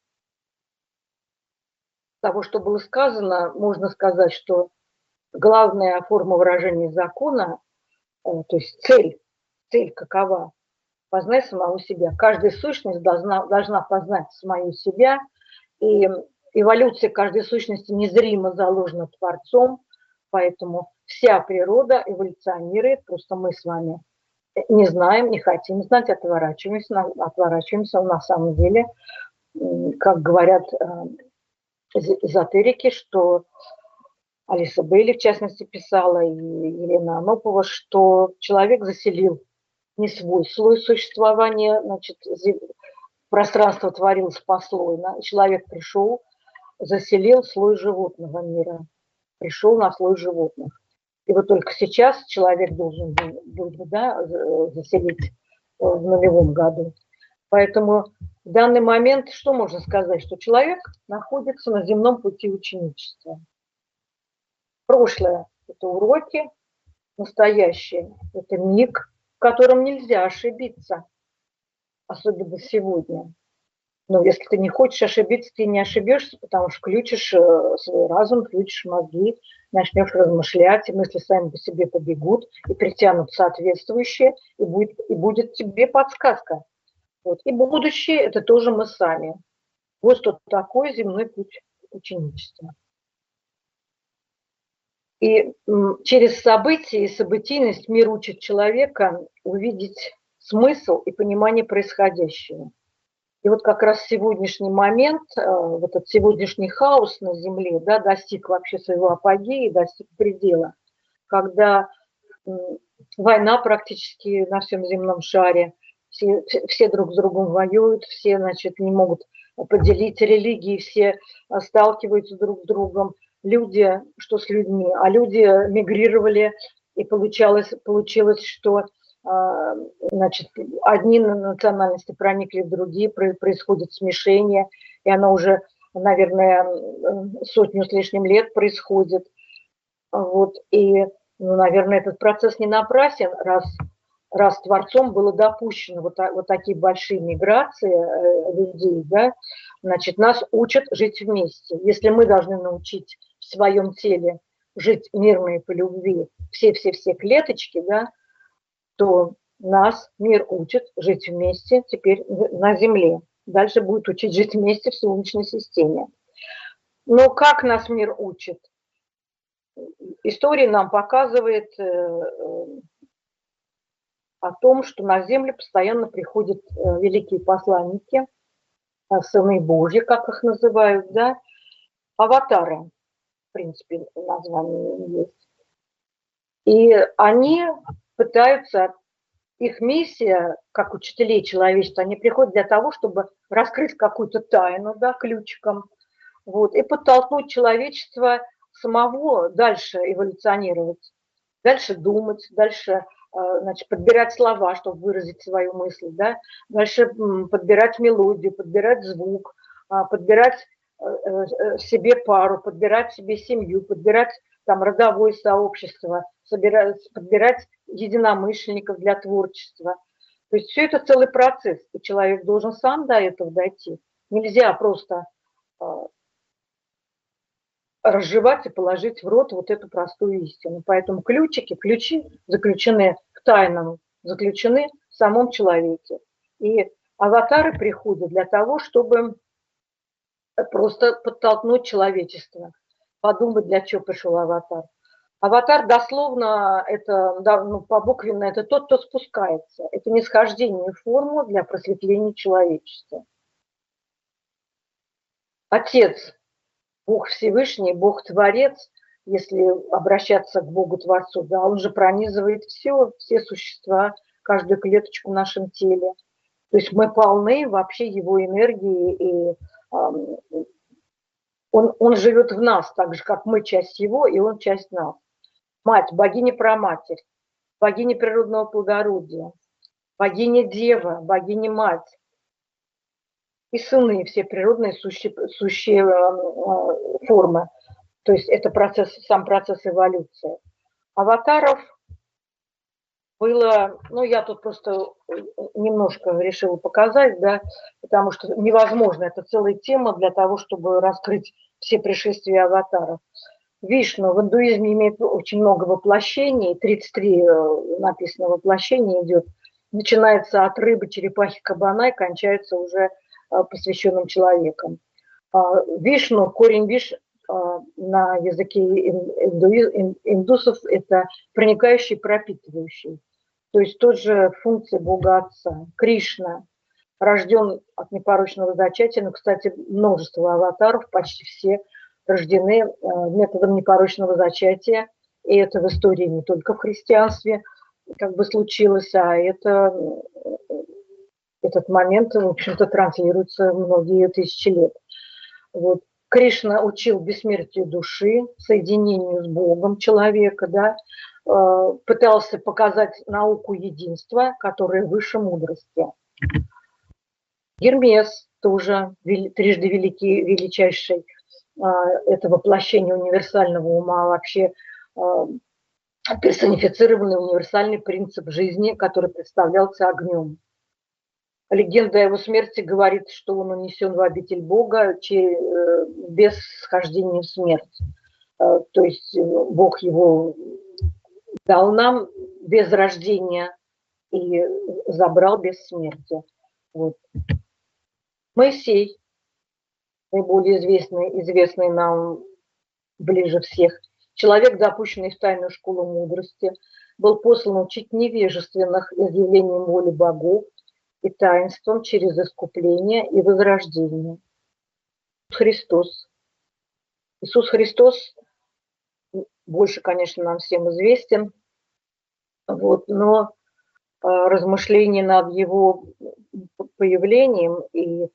того, что было сказано, можно сказать, что главная форма выражения закона, то есть цель какова? Познать самого себя. Каждая сущность должна познать самую себя, и эволюция каждой сущности незримо заложена Творцом, поэтому вся природа эволюционирует, просто мы с вами не знаем, не хотим знать, отворачиваемся на самом деле, как говорят эзотерики, что Алиса Бейли, в частности, писала, и Елена Анопова, что человек заселил не свой слой существования, значит, пространство творилось послойно, человек пришел, заселил слой животного мира, пришел на слой животных. И вот только сейчас человек должен был да, заселить в нулевом году. Поэтому в данный момент что можно сказать? Что человек находится на земном пути ученичества. Прошлое – это уроки, настоящее – это миг, в котором нельзя ошибиться, особенно сегодня. Но если ты не хочешь ошибиться, ты не ошибешься, потому что включишь свой разум, включишь мозги, начнешь размышлять, и мысли сами по себе побегут, и притянут соответствующие, и будет тебе подсказка. Вот. И будущее – это тоже мы сами. Вот что такое земной путь ученичества. И через события и событийность мир учит человека увидеть смысл и понимание происходящего. И вот как раз сегодняшний момент, вот этот сегодняшний хаос на Земле, да, достиг вообще своего апогея, достиг предела, когда война практически на всем земном шаре, все друг с другом воюют, все, значит, не могут поделить религии, все сталкиваются друг с другом. Люди, что с людьми, а люди мигрировали, и получилось, что значит, одни национальности проникли в другие, происходит смешение, и оно уже, наверное, 100 с лишним лет происходит. Вот, и, ну, наверное, этот процесс не напрасен, раз Творцом было допущено вот такие большие миграции людей, да, значит, нас учат жить вместе. Если мы должны научить в своем теле жить мирно и по любви все клеточки, да, то нас мир учит жить вместе теперь на Земле. Дальше будет учить жить вместе в Солнечной системе. Но как нас мир учит? История нам показывает о том, что на Землю постоянно приходят великие посланники, сыны Божьи, как их называют, да, аватары, в принципе, название есть. И они пытаются, их миссия, как учителей человечества, они приходят для того, чтобы раскрыть какую-то тайну, да, ключиком, вот, и подтолкнуть человечество самого дальше эволюционировать, дальше думать, дальше, значит, подбирать слова, чтобы выразить свою мысль, да, дальше подбирать мелодию, подбирать звук, подбирать себе пару, подбирать себе семью, подбирать там родовое сообщество, подбирать единомышленников для творчества. То есть все это целый процесс, и человек должен сам до этого дойти. Нельзя просто разжевать и положить в рот вот эту простую истину. Поэтому ключи заключены к тайнам, заключены в самом человеке. И аватары приходят для того, чтобы просто подтолкнуть человечество, подумать, для чего пришел аватар. Аватар дословно, это, да, ну, по-буквенно, это тот, кто спускается. Это нисхождение формы для просветления человечества. Отец, Бог Всевышний, Бог Творец, если обращаться к Богу Творцу, да, он же пронизывает все существа, каждую клеточку в нашем теле. То есть мы полны вообще его энергии, и он живет в нас, так же, как мы часть его, и он часть нас. Мать, богиня-праматерь, богиня природного плодородия, богиня-дева, богиня-мать. И сыны, все природные сущие формы. То есть это сам процесс эволюции. Аватаров было, ну я тут просто немножко решила показать, да, потому что невозможно, это целая тема для того, чтобы раскрыть все пришествия аватаров. Вишну в индуизме имеет очень много воплощений, 33 написано воплощения идет, начинается от рыбы, черепахи, кабана и кончается уже посвященным человеком. Вишну, корень виш на языке индусов это проникающий, пропитывающий. То есть тоже функция Бога Отца. Кришна рожден от непорочного зачатия, но, кстати, множество аватаров, почти все рождены методом непорочного зачатия, и это в истории не только в христианстве, как бы случилось, а этот момент, в общем-то, транслируется многие тысячи лет. Вот. Кришна учил бессмертию души, соединению с Богом человека, да, пытался показать науку единства, которая выше мудрости. Гермес тоже трижды великий, величайший, это воплощение универсального ума, вообще персонифицированный универсальный принцип жизни, который представлялся огнем. Легенда о его смерти говорит, что он унесен в обитель Бога без схождения в смерть. То есть Бог его дал нам без рождения и забрал без смерти. Вот. Моисей, наиболее известный нам ближе всех, человек, допущенный в тайную школу мудрости, был послан учить невежественных изъявлением воли богов и таинством через искупление и возрождение. Христос. Иисус Христос больше, конечно, нам всем известен, вот, но размышления над его появлением и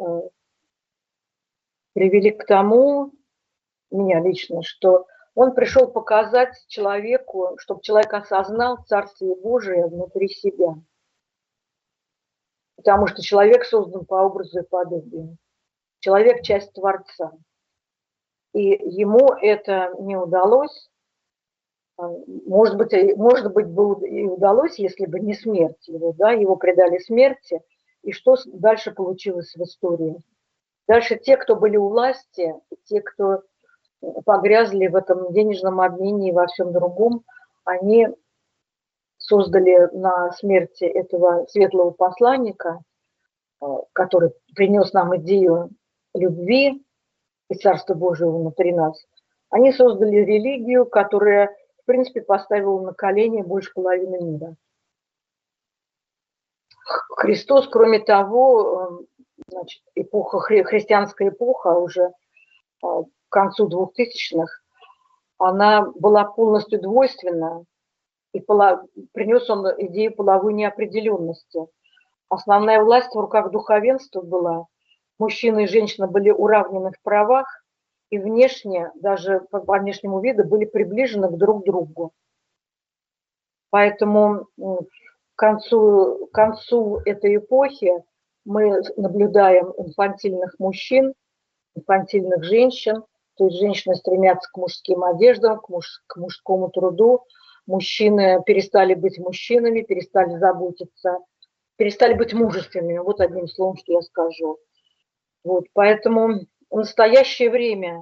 привели к тому, меня лично, что он пришел показать человеку, чтобы человек осознал Царствие Божие внутри себя. Потому что человек создан по образу и подобию. Человек – часть Творца. И ему это не удалось. Может быть, бы и удалось, если бы не смерть его. Да? Его предали смерти. И что дальше получилось в истории? Дальше те, кто были у власти, те, кто погрязли в этом денежном обмене и во всем другом, они создали на смерти этого светлого посланника, который принес нам идею любви и Царства Божьего внутри нас, они создали религию, которая, в принципе, поставила на колени больше половины мира. Христос, кроме того, значит, христианская эпоха уже к концу 2000-х, она была полностью двойственна, и принес он идею половой неопределенности. Основная власть в руках духовенства была. Мужчина и женщина были уравнены в правах, и внешне, даже по внешнему виду, были приближены друг к другу. Поэтому к концу этой эпохи мы наблюдаем инфантильных мужчин, инфантильных женщин, то есть женщины стремятся к мужским одеждам, к мужскому труду, мужчины перестали быть мужчинами, перестали заботиться, перестали быть мужественными, вот одним словом, что я скажу. Вот, поэтому в настоящее время,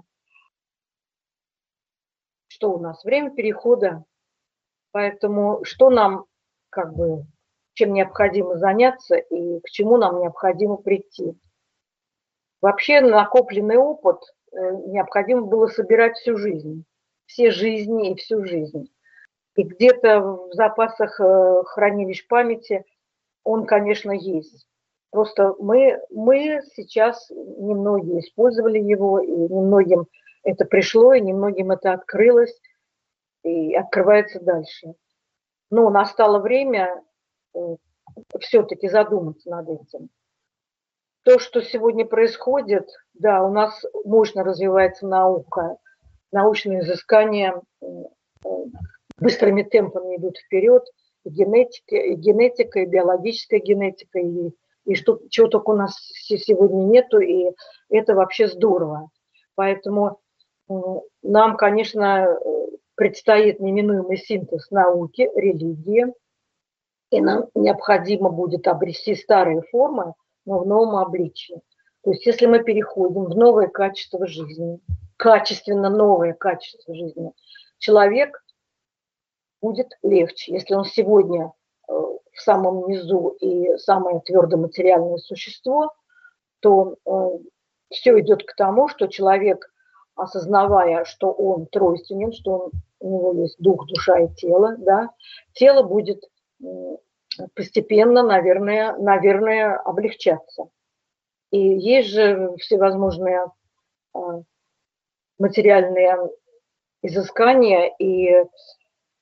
что у нас? Время перехода. Поэтому что нам, чем необходимо заняться и к чему нам необходимо прийти? Вообще накопленный опыт необходимо было собирать всю жизнь, все жизни и всю жизнь. И где-то в запасах хранилищ памяти он, конечно, есть. Просто мы сейчас немногие использовали его, и немногим это пришло, и немногим это открылось, и открывается дальше. Но настало время все-таки задуматься над этим. То, что сегодня происходит, да, у нас мощно развивается наука, научные изыскания быстрыми темпами идут вперед, и генетика, и биологическая генетика, и чего только у нас сегодня нету, и это вообще здорово. Поэтому нам, конечно, предстоит неминуемый синтез науки, религии, и нам необходимо будет обрести старые формы, но в новом обличии. То есть если мы переходим в новое качество жизни, качественно новое качество жизни, человек будет легче. Если он сегодня в самом низу и самое твердое материальное существо, то все идет к тому, что человек, осознавая, что он тройственен, что у него есть дух, душа и тело, да, тело будет постепенно, наверное, облегчаться. И есть же всевозможные материальные изыскания и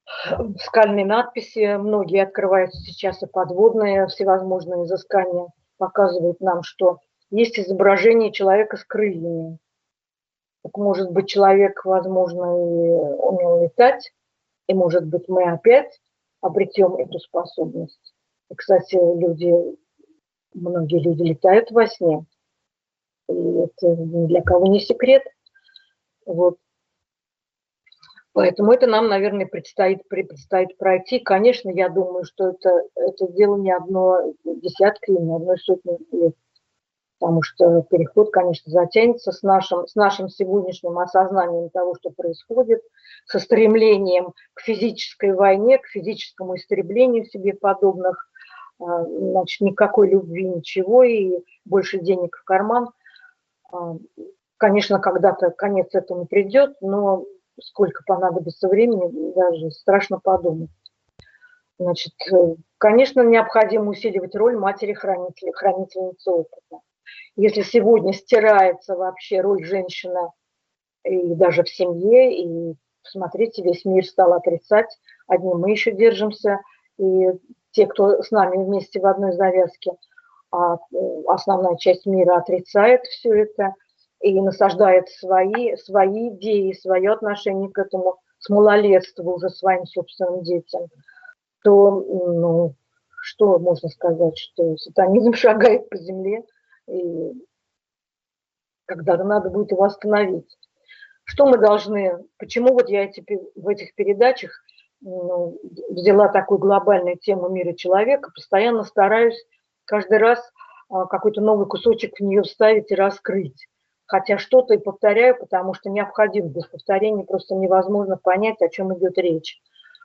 скальные надписи, многие открываются сейчас и подводные, всевозможные изыскания показывают нам, что есть изображение человека с крыльями. Так, может быть, человек, возможно, и умел летать, и, может быть, мы опять обретем эту способность. И, кстати, многие люди летают во сне, и это ни для кого не секрет. Вот. Поэтому это нам, наверное, предстоит пройти. Конечно, я думаю, что это дело не одно десятка, не одной сотни лет. Потому что переход, конечно, затянется с нашим сегодняшним осознанием того, что происходит, со стремлением к физической войне, к физическому истреблению себе подобных, значит, никакой любви, ничего, и больше денег в карман. Конечно, когда-то конец этому придет, но сколько понадобится времени, даже страшно подумать. Значит, конечно, необходимо усиливать роль матери-хранителя, хранительницы опыта. Если сегодня стирается вообще роль женщины и даже в семье, и, посмотрите, весь мир стал отрицать, одни мы еще держимся, и те, кто с нами вместе в одной завязке, а основная часть мира отрицает все это и насаждает свои идеи, свое отношение к этому с малолетства уже своим собственным детям, то, ну, что можно сказать, что сатанизм шагает по земле, и когда-то надо будет его остановить. Что мы должны, почему вот я в этих передачах взяла такую глобальную тему мира человека, постоянно стараюсь каждый раз какой-то новый кусочек в нее вставить и раскрыть. Хотя что-то и повторяю, потому что необходимо, без повторения просто невозможно понять, о чем идет речь.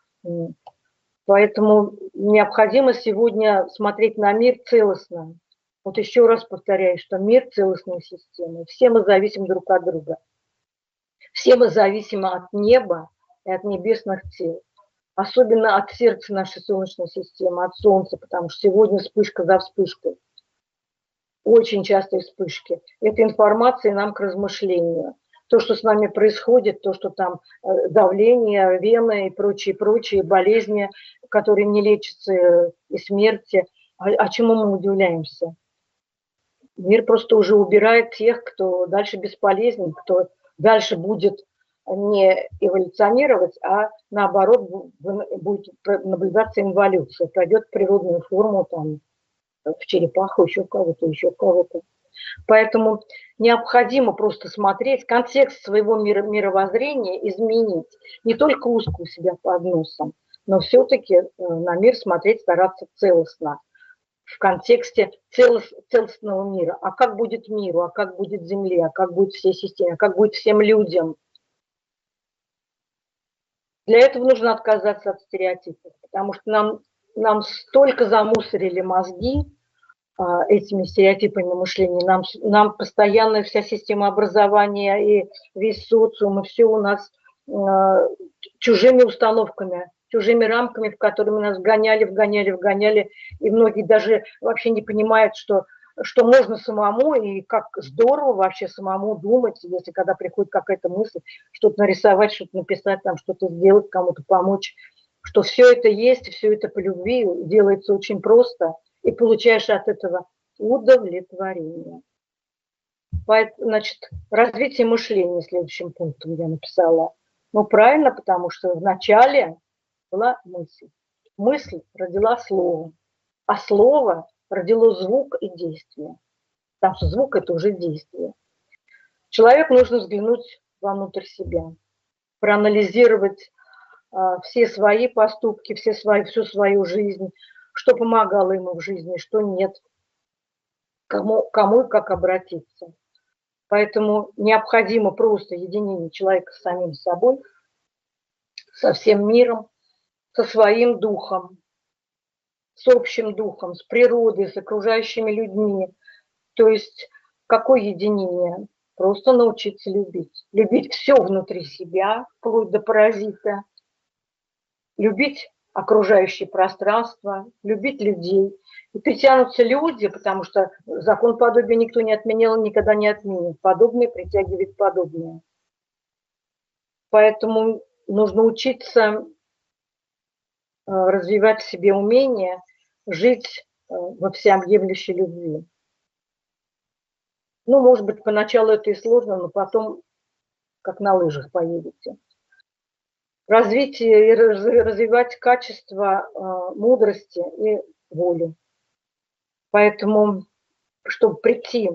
Поэтому необходимо сегодня смотреть на мир целостно. Вот еще раз повторяю, что мир – целостная система. Все мы зависим друг от друга. Все мы зависимы от неба и от небесных тел. Особенно от сердца нашей Солнечной системы, от Солнца, потому что сегодня вспышка за вспышкой. Очень частые вспышки. Это информация нам к размышлению. То, что с нами происходит, то, что там давление, вены и прочие болезни, которые не лечатся, и смерти. А чему мы удивляемся? Мир просто уже убирает тех, кто дальше бесполезен, кто дальше будет не эволюционировать, а наоборот будет наблюдаться инволюция, пройдет природную форму там, в черепаху, еще кого-то. Поэтому необходимо просто смотреть, контекст своего мировоззрения изменить, не только узко у себя под носом, но все-таки на мир смотреть, стараться целостно, в контексте целостного мира. А как будет миру, а как будет Земле, а как будет всей системе, а как будет всем людям? Для этого нужно отказаться от стереотипов, потому что нам столько замусорили мозги этими стереотипами мышления, нам постоянно вся система образования и весь социум, и все у нас чужими установками, чужими рамками, в которые нас вгоняли, и многие даже вообще не понимают, что можно самому, и как здорово вообще самому думать, если когда приходит какая-то мысль, что-то нарисовать, что-то написать, там, что-то сделать, кому-то помочь, что все это есть, все это по любви, делается очень просто, и получаешь от этого удовлетворение. Значит, развитие мышления следующим пунктом я написала. Ну, правильно, потому что вначале была мысль. Мысль родила слово, а слово родило звук и действие. Потому что звук – это уже действие. Человеку нужно взглянуть вовнутрь себя, проанализировать все свои поступки, всю свою жизнь, что помогало ему в жизни, что нет, кому и как обратиться. Поэтому необходимо просто единение человека с самим собой, со всем миром, со своим духом, с общим духом, с природой, с окружающими людьми. То есть какое единение? Просто научиться любить. Любить все внутри себя, вплоть до паразита. Любить окружающее пространство, любить людей. И притянутся люди, потому что закон подобия никто не отменял, никогда не отменит. Подобное притягивает подобное. Поэтому нужно учиться развивать в себе умение жить во всеобъемлющей любви. Ну, может быть, поначалу это и сложно, но потом как на лыжах поедете. Развить и развивать качество мудрости и воли. Поэтому, чтобы прийти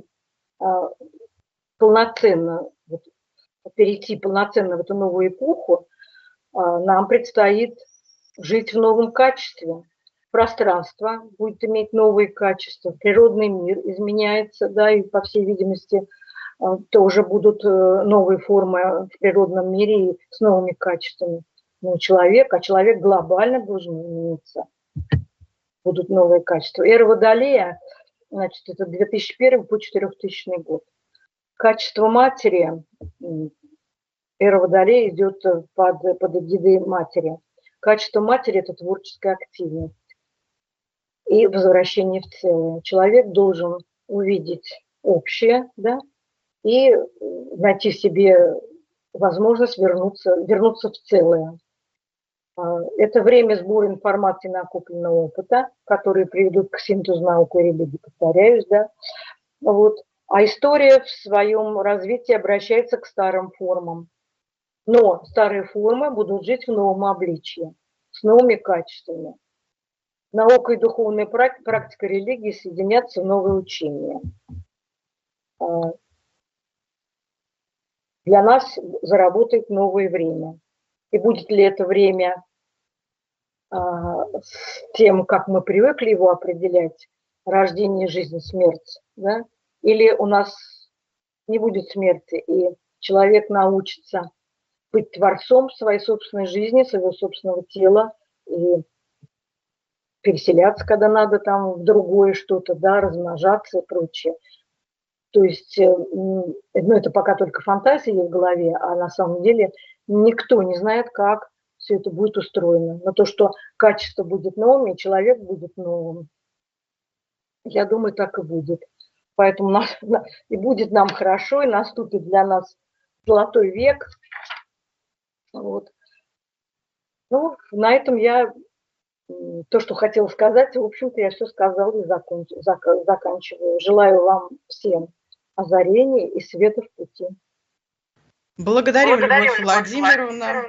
полноценно, перейти полноценно в эту новую эпоху, нам предстоит жить в новом качестве. Пространство будет иметь новые качества, природный мир изменяется, да, и, по всей видимости, тоже будут новые формы в природном мире и с новыми качествами. Ну, человек глобально должен измениться. Будут новые качества. Эра Водолея, значит, это 2001 по 4000 год. Качество матери, эра Водолея идет под эгидой матери. Качество матери – это творческая активность и возвращение в целое. Человек должен увидеть общее, да, и найти в себе возможность вернуться в целое. Это время сбора информации, накопленного опыта, которые приведут к синтезу науки и религии, повторяюсь, да. Вот. А история в своем развитии обращается к старым формам. Но старые формы будут жить в новом обличье, с новыми качествами. Наука и духовная практика религии соединятся в новое учение. Для нас заработает новое время. И будет ли это время с тем, как мы привыкли его определять, рождение, жизнь, смерть, да? Или у нас не будет смерти, и человек научится быть творцом своей собственной жизни, своего собственного тела, и переселяться, когда надо, там, в другое что-то, да, размножаться и прочее. То есть, ну, это пока только фантазии в голове, а на самом деле никто не знает, как все это будет устроено. Но то, что качество будет новым, и человек будет новым, я думаю, так и будет. Поэтому и будет нам хорошо, и наступит для нас золотой век. Вот. Ну, на этом я то, что хотела сказать, в общем-то, я все сказала и заканчиваю. Желаю вам всем озарения и света в пути.
Благодарим, Любовь Владимировна.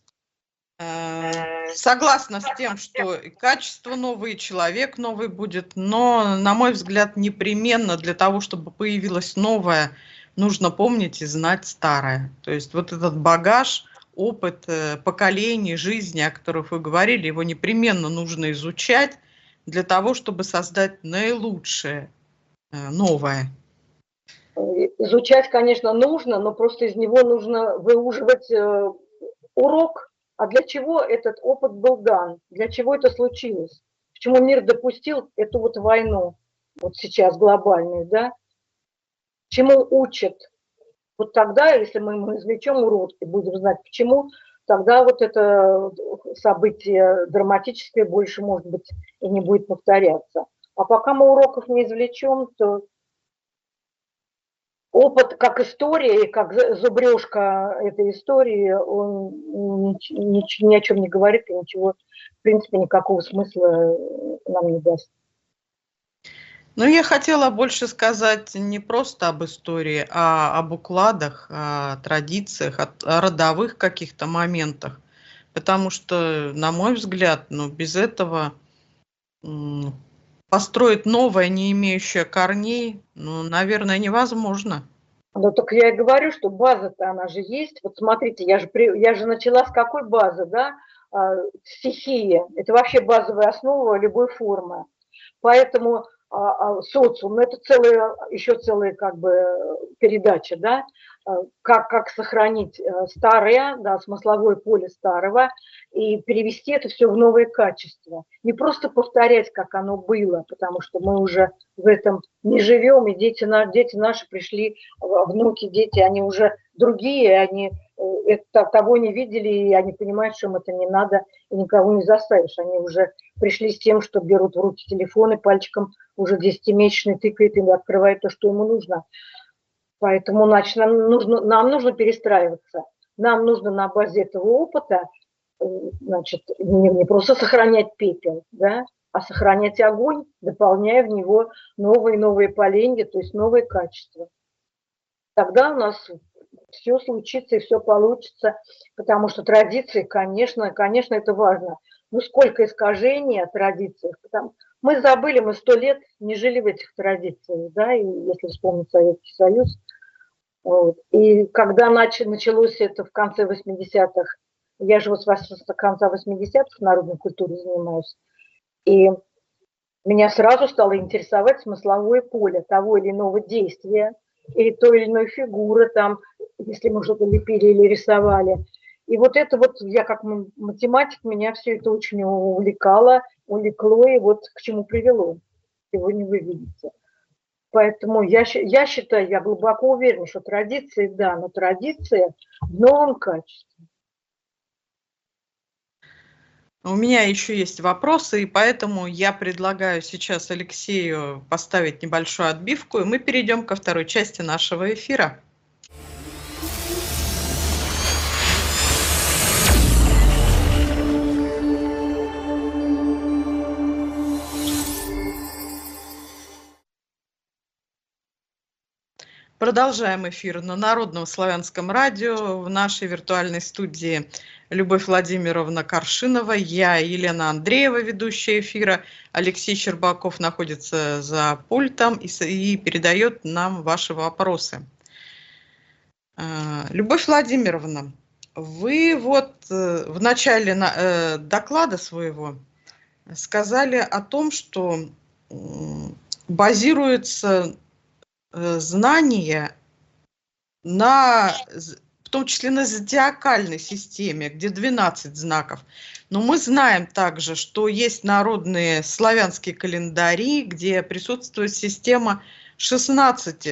Согласна с тем, что качество новое, и человек новый будет, но, на мой взгляд, непременно для того, чтобы появилось новое, нужно помнить и знать старое. То есть вот этот багаж, опыт поколений, жизни, о которых вы говорили, его непременно нужно изучать для того, чтобы создать наилучшее новое.
Изучать, конечно, нужно, но просто из него нужно выуживать урок. А для чего этот опыт был дан? Для чего это случилось? Почему мир допустил эту вот войну, вот сейчас глобальную, да? Чему учат? Вот тогда, если мы извлечем урок и будем знать, почему, тогда вот это событие драматическое больше, может быть, и не будет повторяться. А пока мы уроков не извлечем, то опыт как история и как зубрежка этой истории, он ни о чем не говорит и ничего, в принципе, никакого смысла нам не даст.
Ну, я хотела больше сказать не просто об истории, а об укладах, о традициях, о родовых каких-то моментах. Потому что, на мой взгляд, ну, без этого построить новое, не имеющее корней, ну, наверное, невозможно.
Ну, так я и говорю, что база-то она же есть. Вот смотрите, я же начала с какой базы, да? Стихия. Это вообще базовая основа любой формы. Поэтому социум, это еще целая как бы передача, да? Как сохранить старое, да, смысловое поле старого и перевести это все в новое качество. Не просто повторять, как оно было, потому что мы уже в этом не живем, и дети наши пришли, внуки, дети, они уже другие, они того не видели, и они понимают, что им это не надо, и никого не заставишь. Они уже пришли с тем, что берут в руки телефон и пальчиком уже 10-месячный тыкает и открывает то, что ему нужно. Поэтому, значит, нам нужно перестраиваться. Нам нужно на базе этого опыта значит, не просто сохранять пепел, да, а сохранять огонь, дополняя в него новые и новые поленья, то есть новые качества. Тогда у нас все случится и все получится, потому что традиции, конечно, это важно. Ну, сколько искажений о традициях. Мы забыли, мы 100 лет не жили в этих традициях, да, и если вспомнить Советский Союз. Вот. И когда началось это в конце 80-х, я же вот с конца 80-х народной культурой занимаюсь, и меня сразу стало интересовать смысловое поле того или иного действия, или той или иной фигуры, там, если мы что-то лепили или рисовали. И вот это вот, я как математик, меня все это очень увлекло, и вот к чему привело. Сегодня вы видите. Поэтому я считаю, я глубоко уверена, что традиции, да, но традиции в новом качестве.
У меня еще есть вопросы, и поэтому я предлагаю сейчас Алексею поставить небольшую отбивку, и мы перейдем ко второй части нашего эфира. Продолжаем эфир на Народном славянском радио. В нашей виртуальной студии Любовь Владимировна Коршинова, я, Елена Андреева, ведущая эфира. Алексей Щербаков находится за пультом и передает нам ваши вопросы. Любовь Владимировна, вы вот в начале доклада своего сказали о том, что базируется знания в том числе на зодиакальной системе, где 12 знаков. Но мы знаем также, что есть народные славянские календари, где присутствует система 16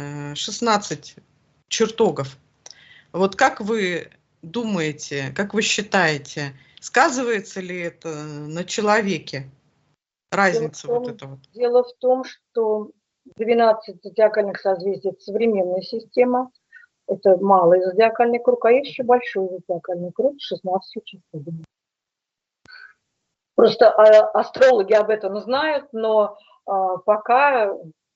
чертогов. Вот как вы думаете, как вы считаете, сказывается ли это на человеке? Разница вот эта вот.
Дело в том, что 12 зодиакальных созвездий – это современная система, это малый зодиакальный круг, а есть еще большой зодиакальный круг с 16 чертогами. Просто астрологи об этом знают, но пока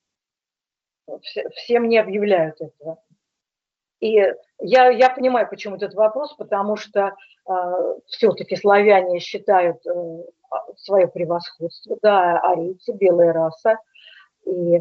всем не объявляют этого. И я понимаю, почему этот вопрос, потому что все-таки славяне считают свое превосходство, да, арийцы, белая раса, и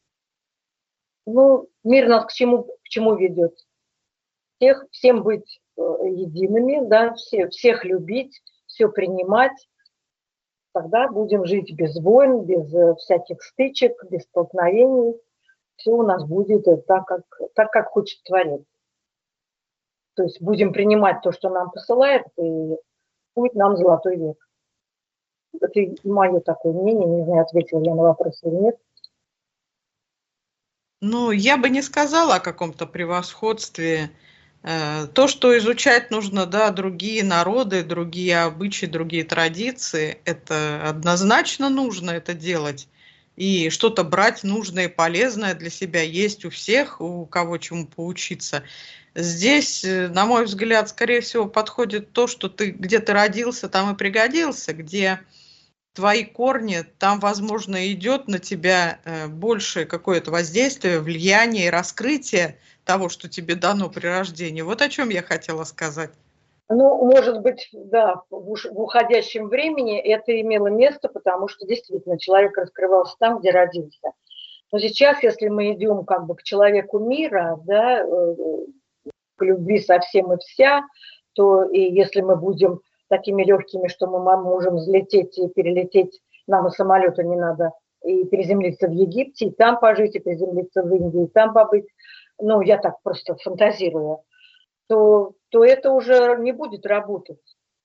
мир нас к чему ведет? Всем быть едиными, да, всех любить, все принимать. Тогда будем жить без войн, без всяких стычек, без столкновений. Все у нас будет так, как хочет Творец. То есть будем принимать то, что нам посылает, и будет нам золотой век. Это мое такое мнение, не знаю, ответила я на вопрос или нет.
Я бы не сказала о каком-то превосходстве. То, что изучать нужно, да, другие народы, другие обычаи, другие традиции, это однозначно нужно это делать. И что-то брать нужное и полезное для себя есть у всех, у кого чему поучиться. Здесь, на мой взгляд, скорее всего, подходит то, что где ты родился, там и пригодился, где твои корни, там, возможно, идет на тебя большее какое-то воздействие, влияние и раскрытие того, что тебе дано при рождении. Вот о чем я хотела сказать.
Может быть, да, в уходящем времени это имело место, потому что действительно человек раскрывался там, где родился. Но сейчас, если мы идем как бы к человеку мира, да, к любви со всем и вся, то и если мы будем такими легкими, что мы можем взлететь и перелететь, нам и самолета не надо, и приземлиться в Египте, и там пожить, и приземлиться в Индии, и там побыть, я так просто фантазирую, то это уже не будет работать.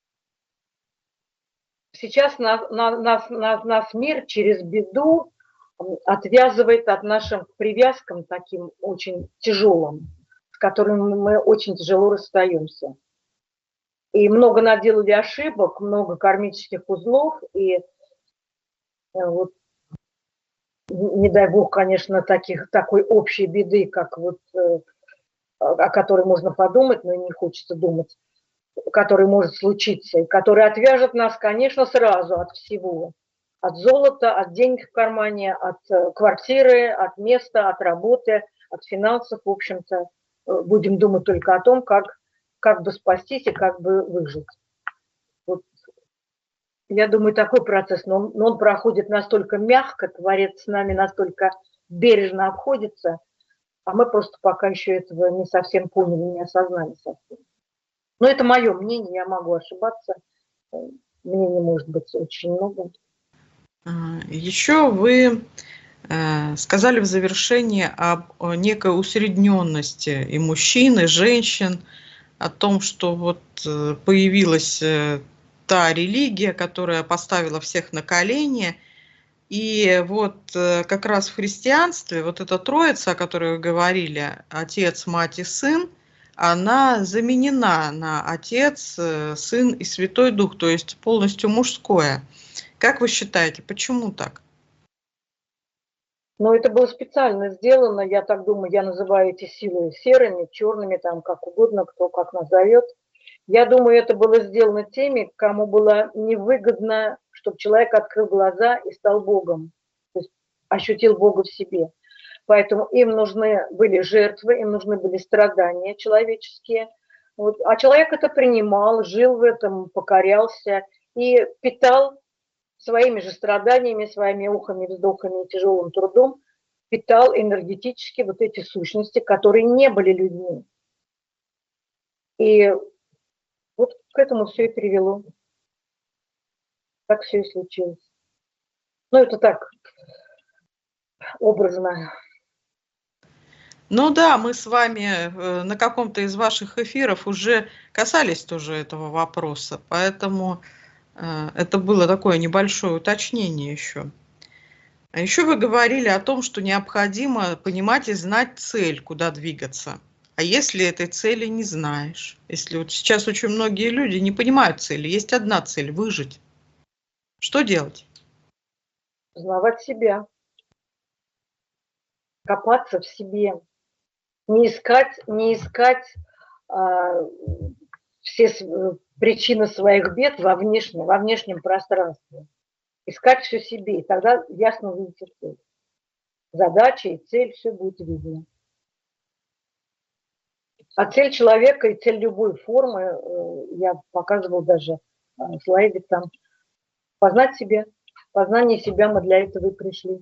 Сейчас нас мир через беду отвязывает от нашим привязкам таким очень тяжелым, с которыми мы очень тяжело расстаемся. И много наделали ошибок, много кармических узлов, и вот, не дай бог, конечно, такой общей беды, как вот, о которой можно подумать, но не хочется думать. который может случиться, и который отвяжет нас, конечно, сразу от всего. От золота, от денег в кармане, от квартиры, от места, от работы, от финансов, в общем-то. Будем думать только о том, как бы спастись и как бы выжить. Вот. Я думаю, такой процесс, но он проходит настолько мягко, Творец с нами настолько бережно обходится, а мы просто пока еще этого не совсем поняли, не осознали совсем. Но это мое мнение, я могу ошибаться. Мнений может быть очень много.
Еще вы сказали в завершении об некой усредненности и мужчин, и женщин, о том, что вот появилась та религия, которая поставила всех на колени. И вот как раз в христианстве вот эта троица, о которой вы говорили, Отец, Мать и Сын, она заменена на Отец, Сын и Святой Дух, то есть полностью мужское. Как вы считаете, почему так?
Ну, это было специально сделано, я так думаю, я называю эти силы серыми, черными, там, как угодно, кто как назовет. Я думаю, это было сделано теми, кому было невыгодно, чтобы человек открыл глаза и стал Богом, то есть ощутил Бога в себе. Поэтому им нужны были жертвы, им нужны были страдания человеческие. Вот. А человек это принимал, жил в этом, покорялся и питал своими же страданиями, своими ухами, вздохами и тяжелым трудом, питал энергетически вот эти сущности, которые не были людьми. И вот к этому все и привело. Так все и случилось. Ну, это так, образно.
Ну да, мы с вами на каком-то из ваших эфиров уже касались тоже этого вопроса, поэтому это было такое небольшое уточнение еще. А еще вы говорили о том, что необходимо понимать и знать цель, куда двигаться. А если этой цели не знаешь? Если вот сейчас очень многие люди не понимают цели, есть одна цель – выжить. Что делать?
Познавать себя, копаться в себе, не искать все причины своих бед во внешнем пространстве. Искать все себе, и тогда ясно увидите цель. Задача и цель, все будет видно. А цель человека и цель любой формы, я показывал даже слайдик там, познать себя. Познание себя мы для этого и пришли.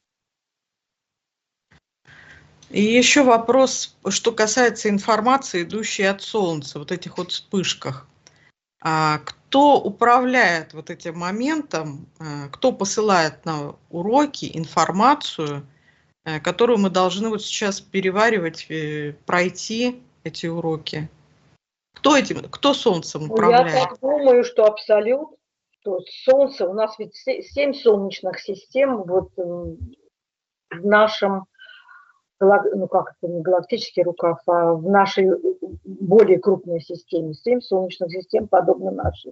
И еще вопрос, что касается информации, идущей от Солнца, вот этих вот вспышках. А кто управляет вот этим моментом, кто посылает на уроки информацию, которую мы должны вот сейчас переваривать, пройти эти уроки? Кто Солнцем управляет?
Я так думаю, что абсолют, что Солнце, у нас ведь 7 солнечных систем вот в нашем, ну как это, не галактический рукав, а в нашей более крупной системе. 7 солнечных систем подобно нашей.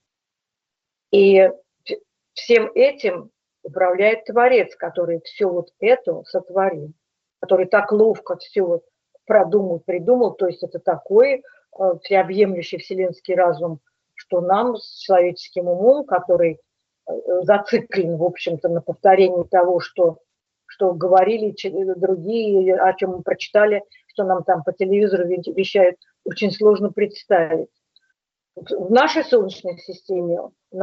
И всем этим управляет Творец, который все вот это сотворил, который так ловко все вот продумал, придумал. То есть это такой всеобъемлющий вселенский разум, что нам с человеческим умом, который зациклен, в общем-то, на повторении того, что говорили другие, о чем мы прочитали, что нам там по телевизору вещают, очень сложно представить. В нашей Солнечной системе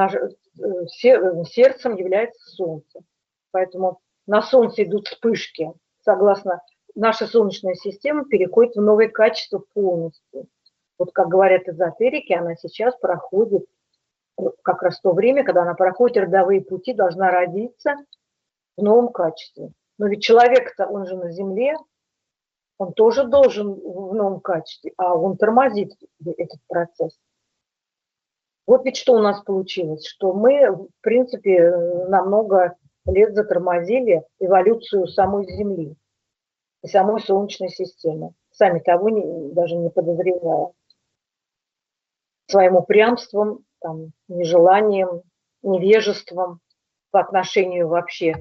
сердцем является Солнце. Поэтому на Солнце идут вспышки. Согласно, наша Солнечная система переходит в новое качество полностью. Вот как говорят эзотерики, она сейчас проходит, как раз в то время, когда она проходит родовые пути, должна родиться в новом качестве. Но ведь человек-то, он же на Земле, он тоже должен в новом качестве, а он тормозит этот процесс. Вот ведь что у нас получилось, что мы, в принципе, на много лет затормозили эволюцию самой Земли и самой Солнечной системы, сами того даже не подозревая. Своим упрямством, там, нежеланием, невежеством по отношению вообще.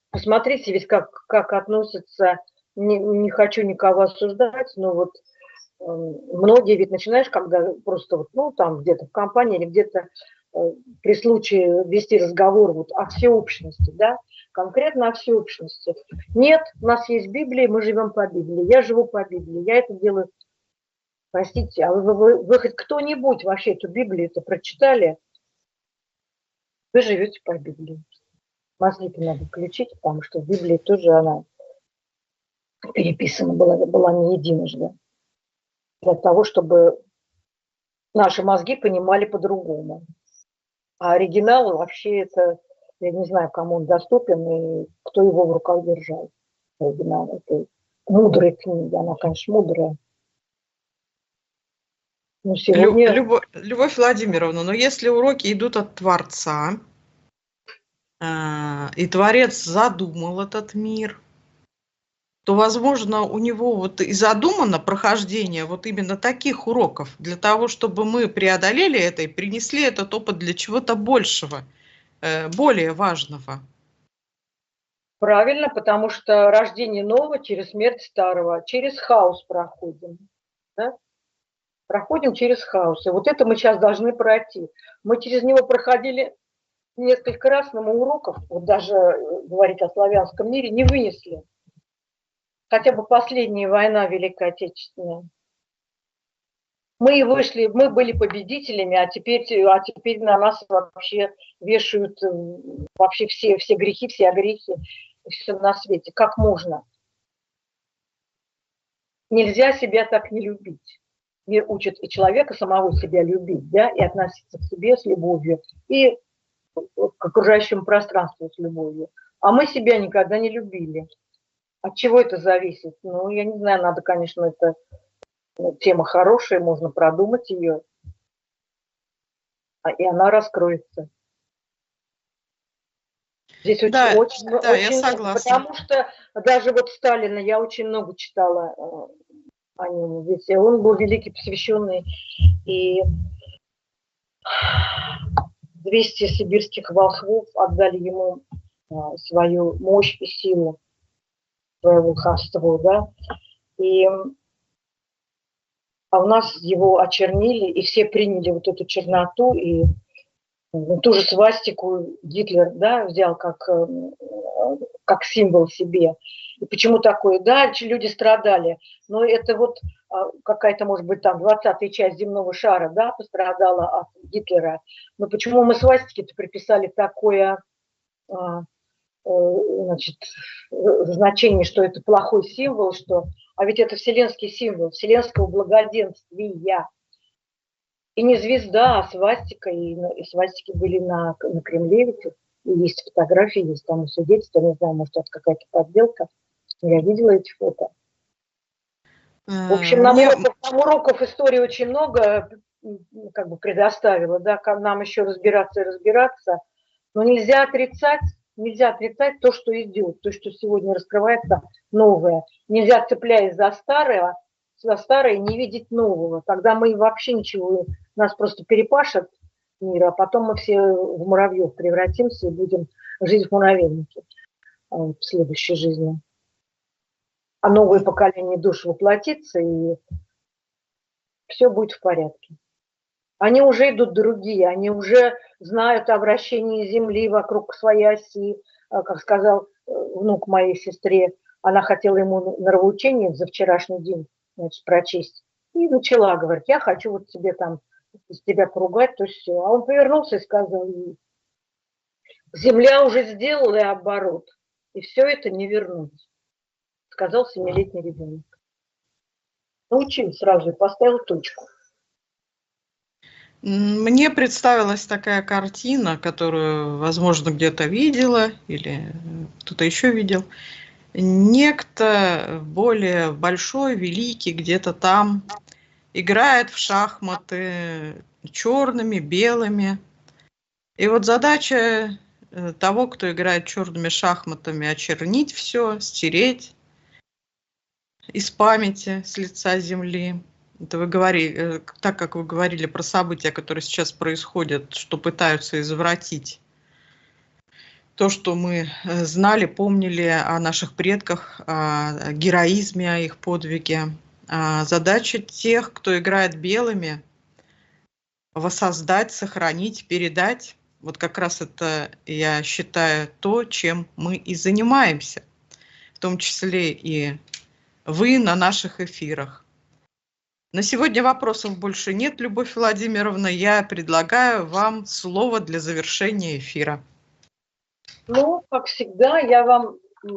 Посмотрите ведь, как относятся, не хочу никого осуждать, но вот многие ведь начинаешь, когда просто вот, ну, там где-то в компании или где-то при случае вести разговор вот о всеобщности, да, конкретно о всеобщности. Нет, у нас есть Библия, мы живем по Библии, я живу по Библии, я это делаю. Простите, а вы хоть кто-нибудь вообще эту Библию-то прочитали? Вы живете по Библии. Мозги-то надо включить, потому что в Библии тоже она переписана была не единожды. Для того, чтобы наши мозги понимали по-другому. А оригинал вообще это, я не знаю, кому он доступен и кто его в руках держал. Оригинал этой мудрой книги, она, конечно, мудрая. Но сегодня...
Любовь Владимировна, но если уроки идут от Творца, и Творец задумал этот мир, то, возможно, у него вот и задумано прохождение вот именно таких уроков для того, чтобы мы преодолели это и принесли этот опыт для чего-то большего, более важного.
Правильно, потому что рождение нового через смерть старого, через хаос проходим. Да? Проходим через хаос. И вот это мы сейчас должны пройти. Мы через него проходили несколько раз, но мы уроков, вот даже говорить о славянском мире, не вынесли. Хотя бы последняя война Великой Отечественная. Мы вышли, мы были победителями, а теперь на нас вообще вешают вообще все грехи, все огрехи, все на свете. Как можно? Нельзя себя так не любить. Мир учит и человека самого себя любить, да, и относиться к себе с любовью, и к окружающему пространству с любовью. А мы себя никогда не любили. От чего это зависит? Ну, я не знаю, надо, конечно, это тема хорошая, можно продумать ее, и она раскроется. Здесь очень,
я согласна.
Потому что даже вот Сталина я очень много читала о нем. Ведь он был великий посвященный, и 200 сибирских волхвов отдали ему свою мощь и силу, свое волховство, да. А у нас его очернили, и все приняли вот эту черноту, и ту же свастику Гитлер, да, взял как символ себе. И почему такое? Да, люди страдали, но это вот какая-то, может быть, там 20-я часть земного шара, да, пострадала от Гитлера. Но почему мы свастике-то приписали такое, значит, значение, что это плохой символ, а ведь это вселенский символ, вселенского благоденствия. И не звезда, а свастика, и свастики были на Кремле, ведь и есть фотографии, есть там свидетельства, не знаю, может, это какая-то подделка. Я видела эти фото. В общем, нам уроков истории очень много как бы предоставила, да, нам еще разбираться и разбираться, но нельзя отрицать то, что идет, то, что сегодня раскрывается новое. Нельзя, цепляясь за старое, не видеть нового. Тогда мы вообще ничего, нас просто перепашет мир, а потом мы все в муравьев превратимся и будем жить в муравейнике в следующей жизни. А новое поколение душ воплотится, и все будет в порядке. Они уже идут другие, они уже знают о вращении Земли вокруг своей оси, как сказал внук моей сестре, она хотела ему нравоучение за вчерашний день, значит, прочесть. И начала, говорит, я хочу вот тебе там, из тебя поругать, то все. А он повернулся и сказал ей, Земля уже сделала оборот, и все это не вернуть, сказал 7-летний ребенок. Научил сразу и поставил точку.
Мне представилась такая картина, которую, возможно, где-то видела или кто-то еще видел. Некто более большой, великий, где-то там играет в шахматы черными, белыми. И вот задача того, кто играет черными шахматами, очернить все, стереть из памяти, с лица земли. Это вы говорили, так как вы говорили про события, которые сейчас происходят, что пытаются извратить то, что мы знали, помнили о наших предках, о героизме, о их подвиге. задача тех, кто играет белыми, воссоздать, сохранить, передать. Вот как раз это, я считаю, то, чем мы и занимаемся, в том числе и вы на наших эфирах. На сегодня вопросов больше нет, Любовь Владимировна. Я предлагаю вам слово для завершения эфира.
Ну, как всегда, я вам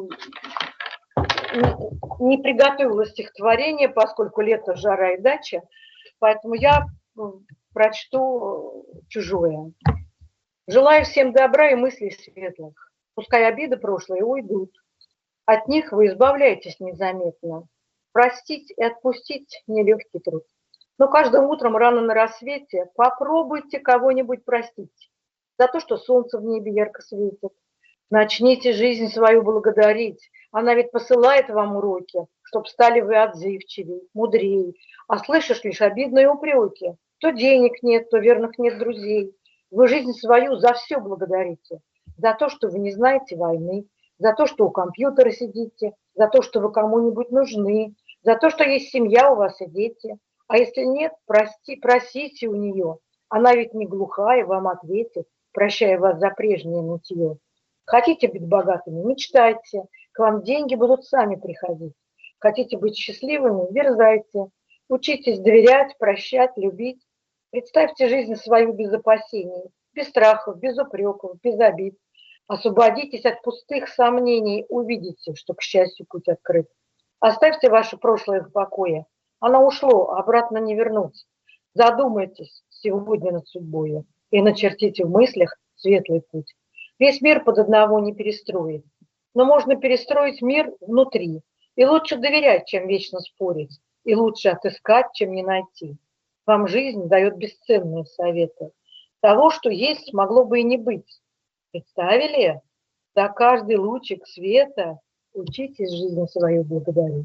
не приготовила стихотворение, поскольку лето, жара и дача, поэтому я прочту чужое. Желаю всем добра и мыслей светлых. Пускай обиды прошлые уйдут. От них вы избавляетесь незаметно. Простить и отпустить – нелегкий труд. Но каждым утром рано на рассвете попробуйте кого-нибудь простить за то, что солнце в небе ярко светит. Начните жизнь свою благодарить. Она ведь посылает вам уроки, чтоб стали вы отзывчивей, мудрей. А слышишь лишь обидные упреки. То денег нет, то верных нет друзей. Вы жизнь свою за все благодарите. За то, что вы не знаете войны, за то, что у компьютера сидите, за то, что вы кому-нибудь нужны, за то, что есть семья у вас и дети. А если нет, просите у нее. Она ведь не глухая, вам ответит, прощая вас за прежнее нытье. Хотите быть богатыми – мечтайте, к вам деньги будут сами приходить. Хотите быть счастливыми – дерзайте. Учитесь доверять, прощать, любить. Представьте жизнь свою без опасений, без страхов, без упреков, без обид. Освободитесь от пустых сомнений, увидите, что к счастью путь открыт. Оставьте ваше прошлое в покое. Оно ушло, обратно не вернуть. Задумайтесь сегодня над судьбой и начертите в мыслях светлый путь. Весь мир под одного не перестроить, но можно перестроить мир внутри. И лучше доверять, чем вечно спорить, и лучше отыскать, чем не найти. Вам жизнь дает бесценные советы. Того, что есть, могло бы и не быть. Представили? За каждый лучик света учитесь жизнь свою благодарить.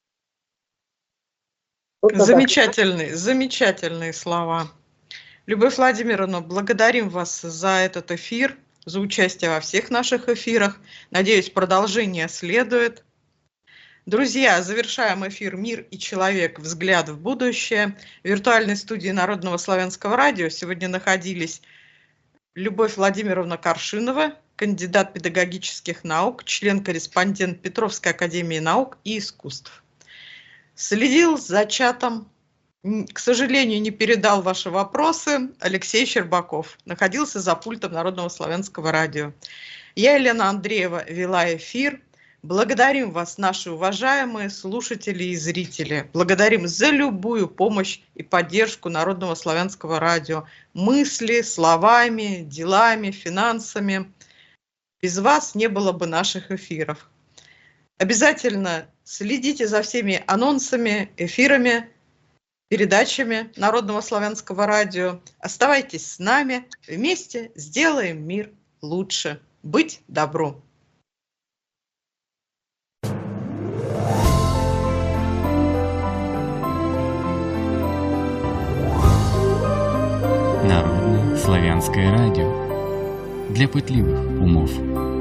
Вот
замечательные слова. Любовь Владимировна, благодарим вас за этот эфир, за участие во всех наших эфирах. Надеюсь, продолжение следует. Друзья, завершаем эфир «Мир и человек. Взгляд в будущее». В виртуальной студии Народного славянского радио сегодня находились Любовь Владимировна Коршинова, кандидат педагогических наук, член-корреспондент Петровской академии наук и искусств. Следил за чатом, к сожалению, не передал ваши вопросы, Алексей Щербаков, находился за пультом Народного славянского радио. Я, Елена Андреева, вела эфир. Благодарим вас, наши уважаемые слушатели и зрители. Благодарим за любую помощь и поддержку Народного славянского радио. Мысли, словами, делами, финансами. Без вас не было бы наших эфиров. Обязательно следите за всеми анонсами, эфирами, передачами Народного славянского радио. Оставайтесь с нами. Вместе сделаем мир лучше. Быть добру.
Народное славянское радио. Для пытливых умов.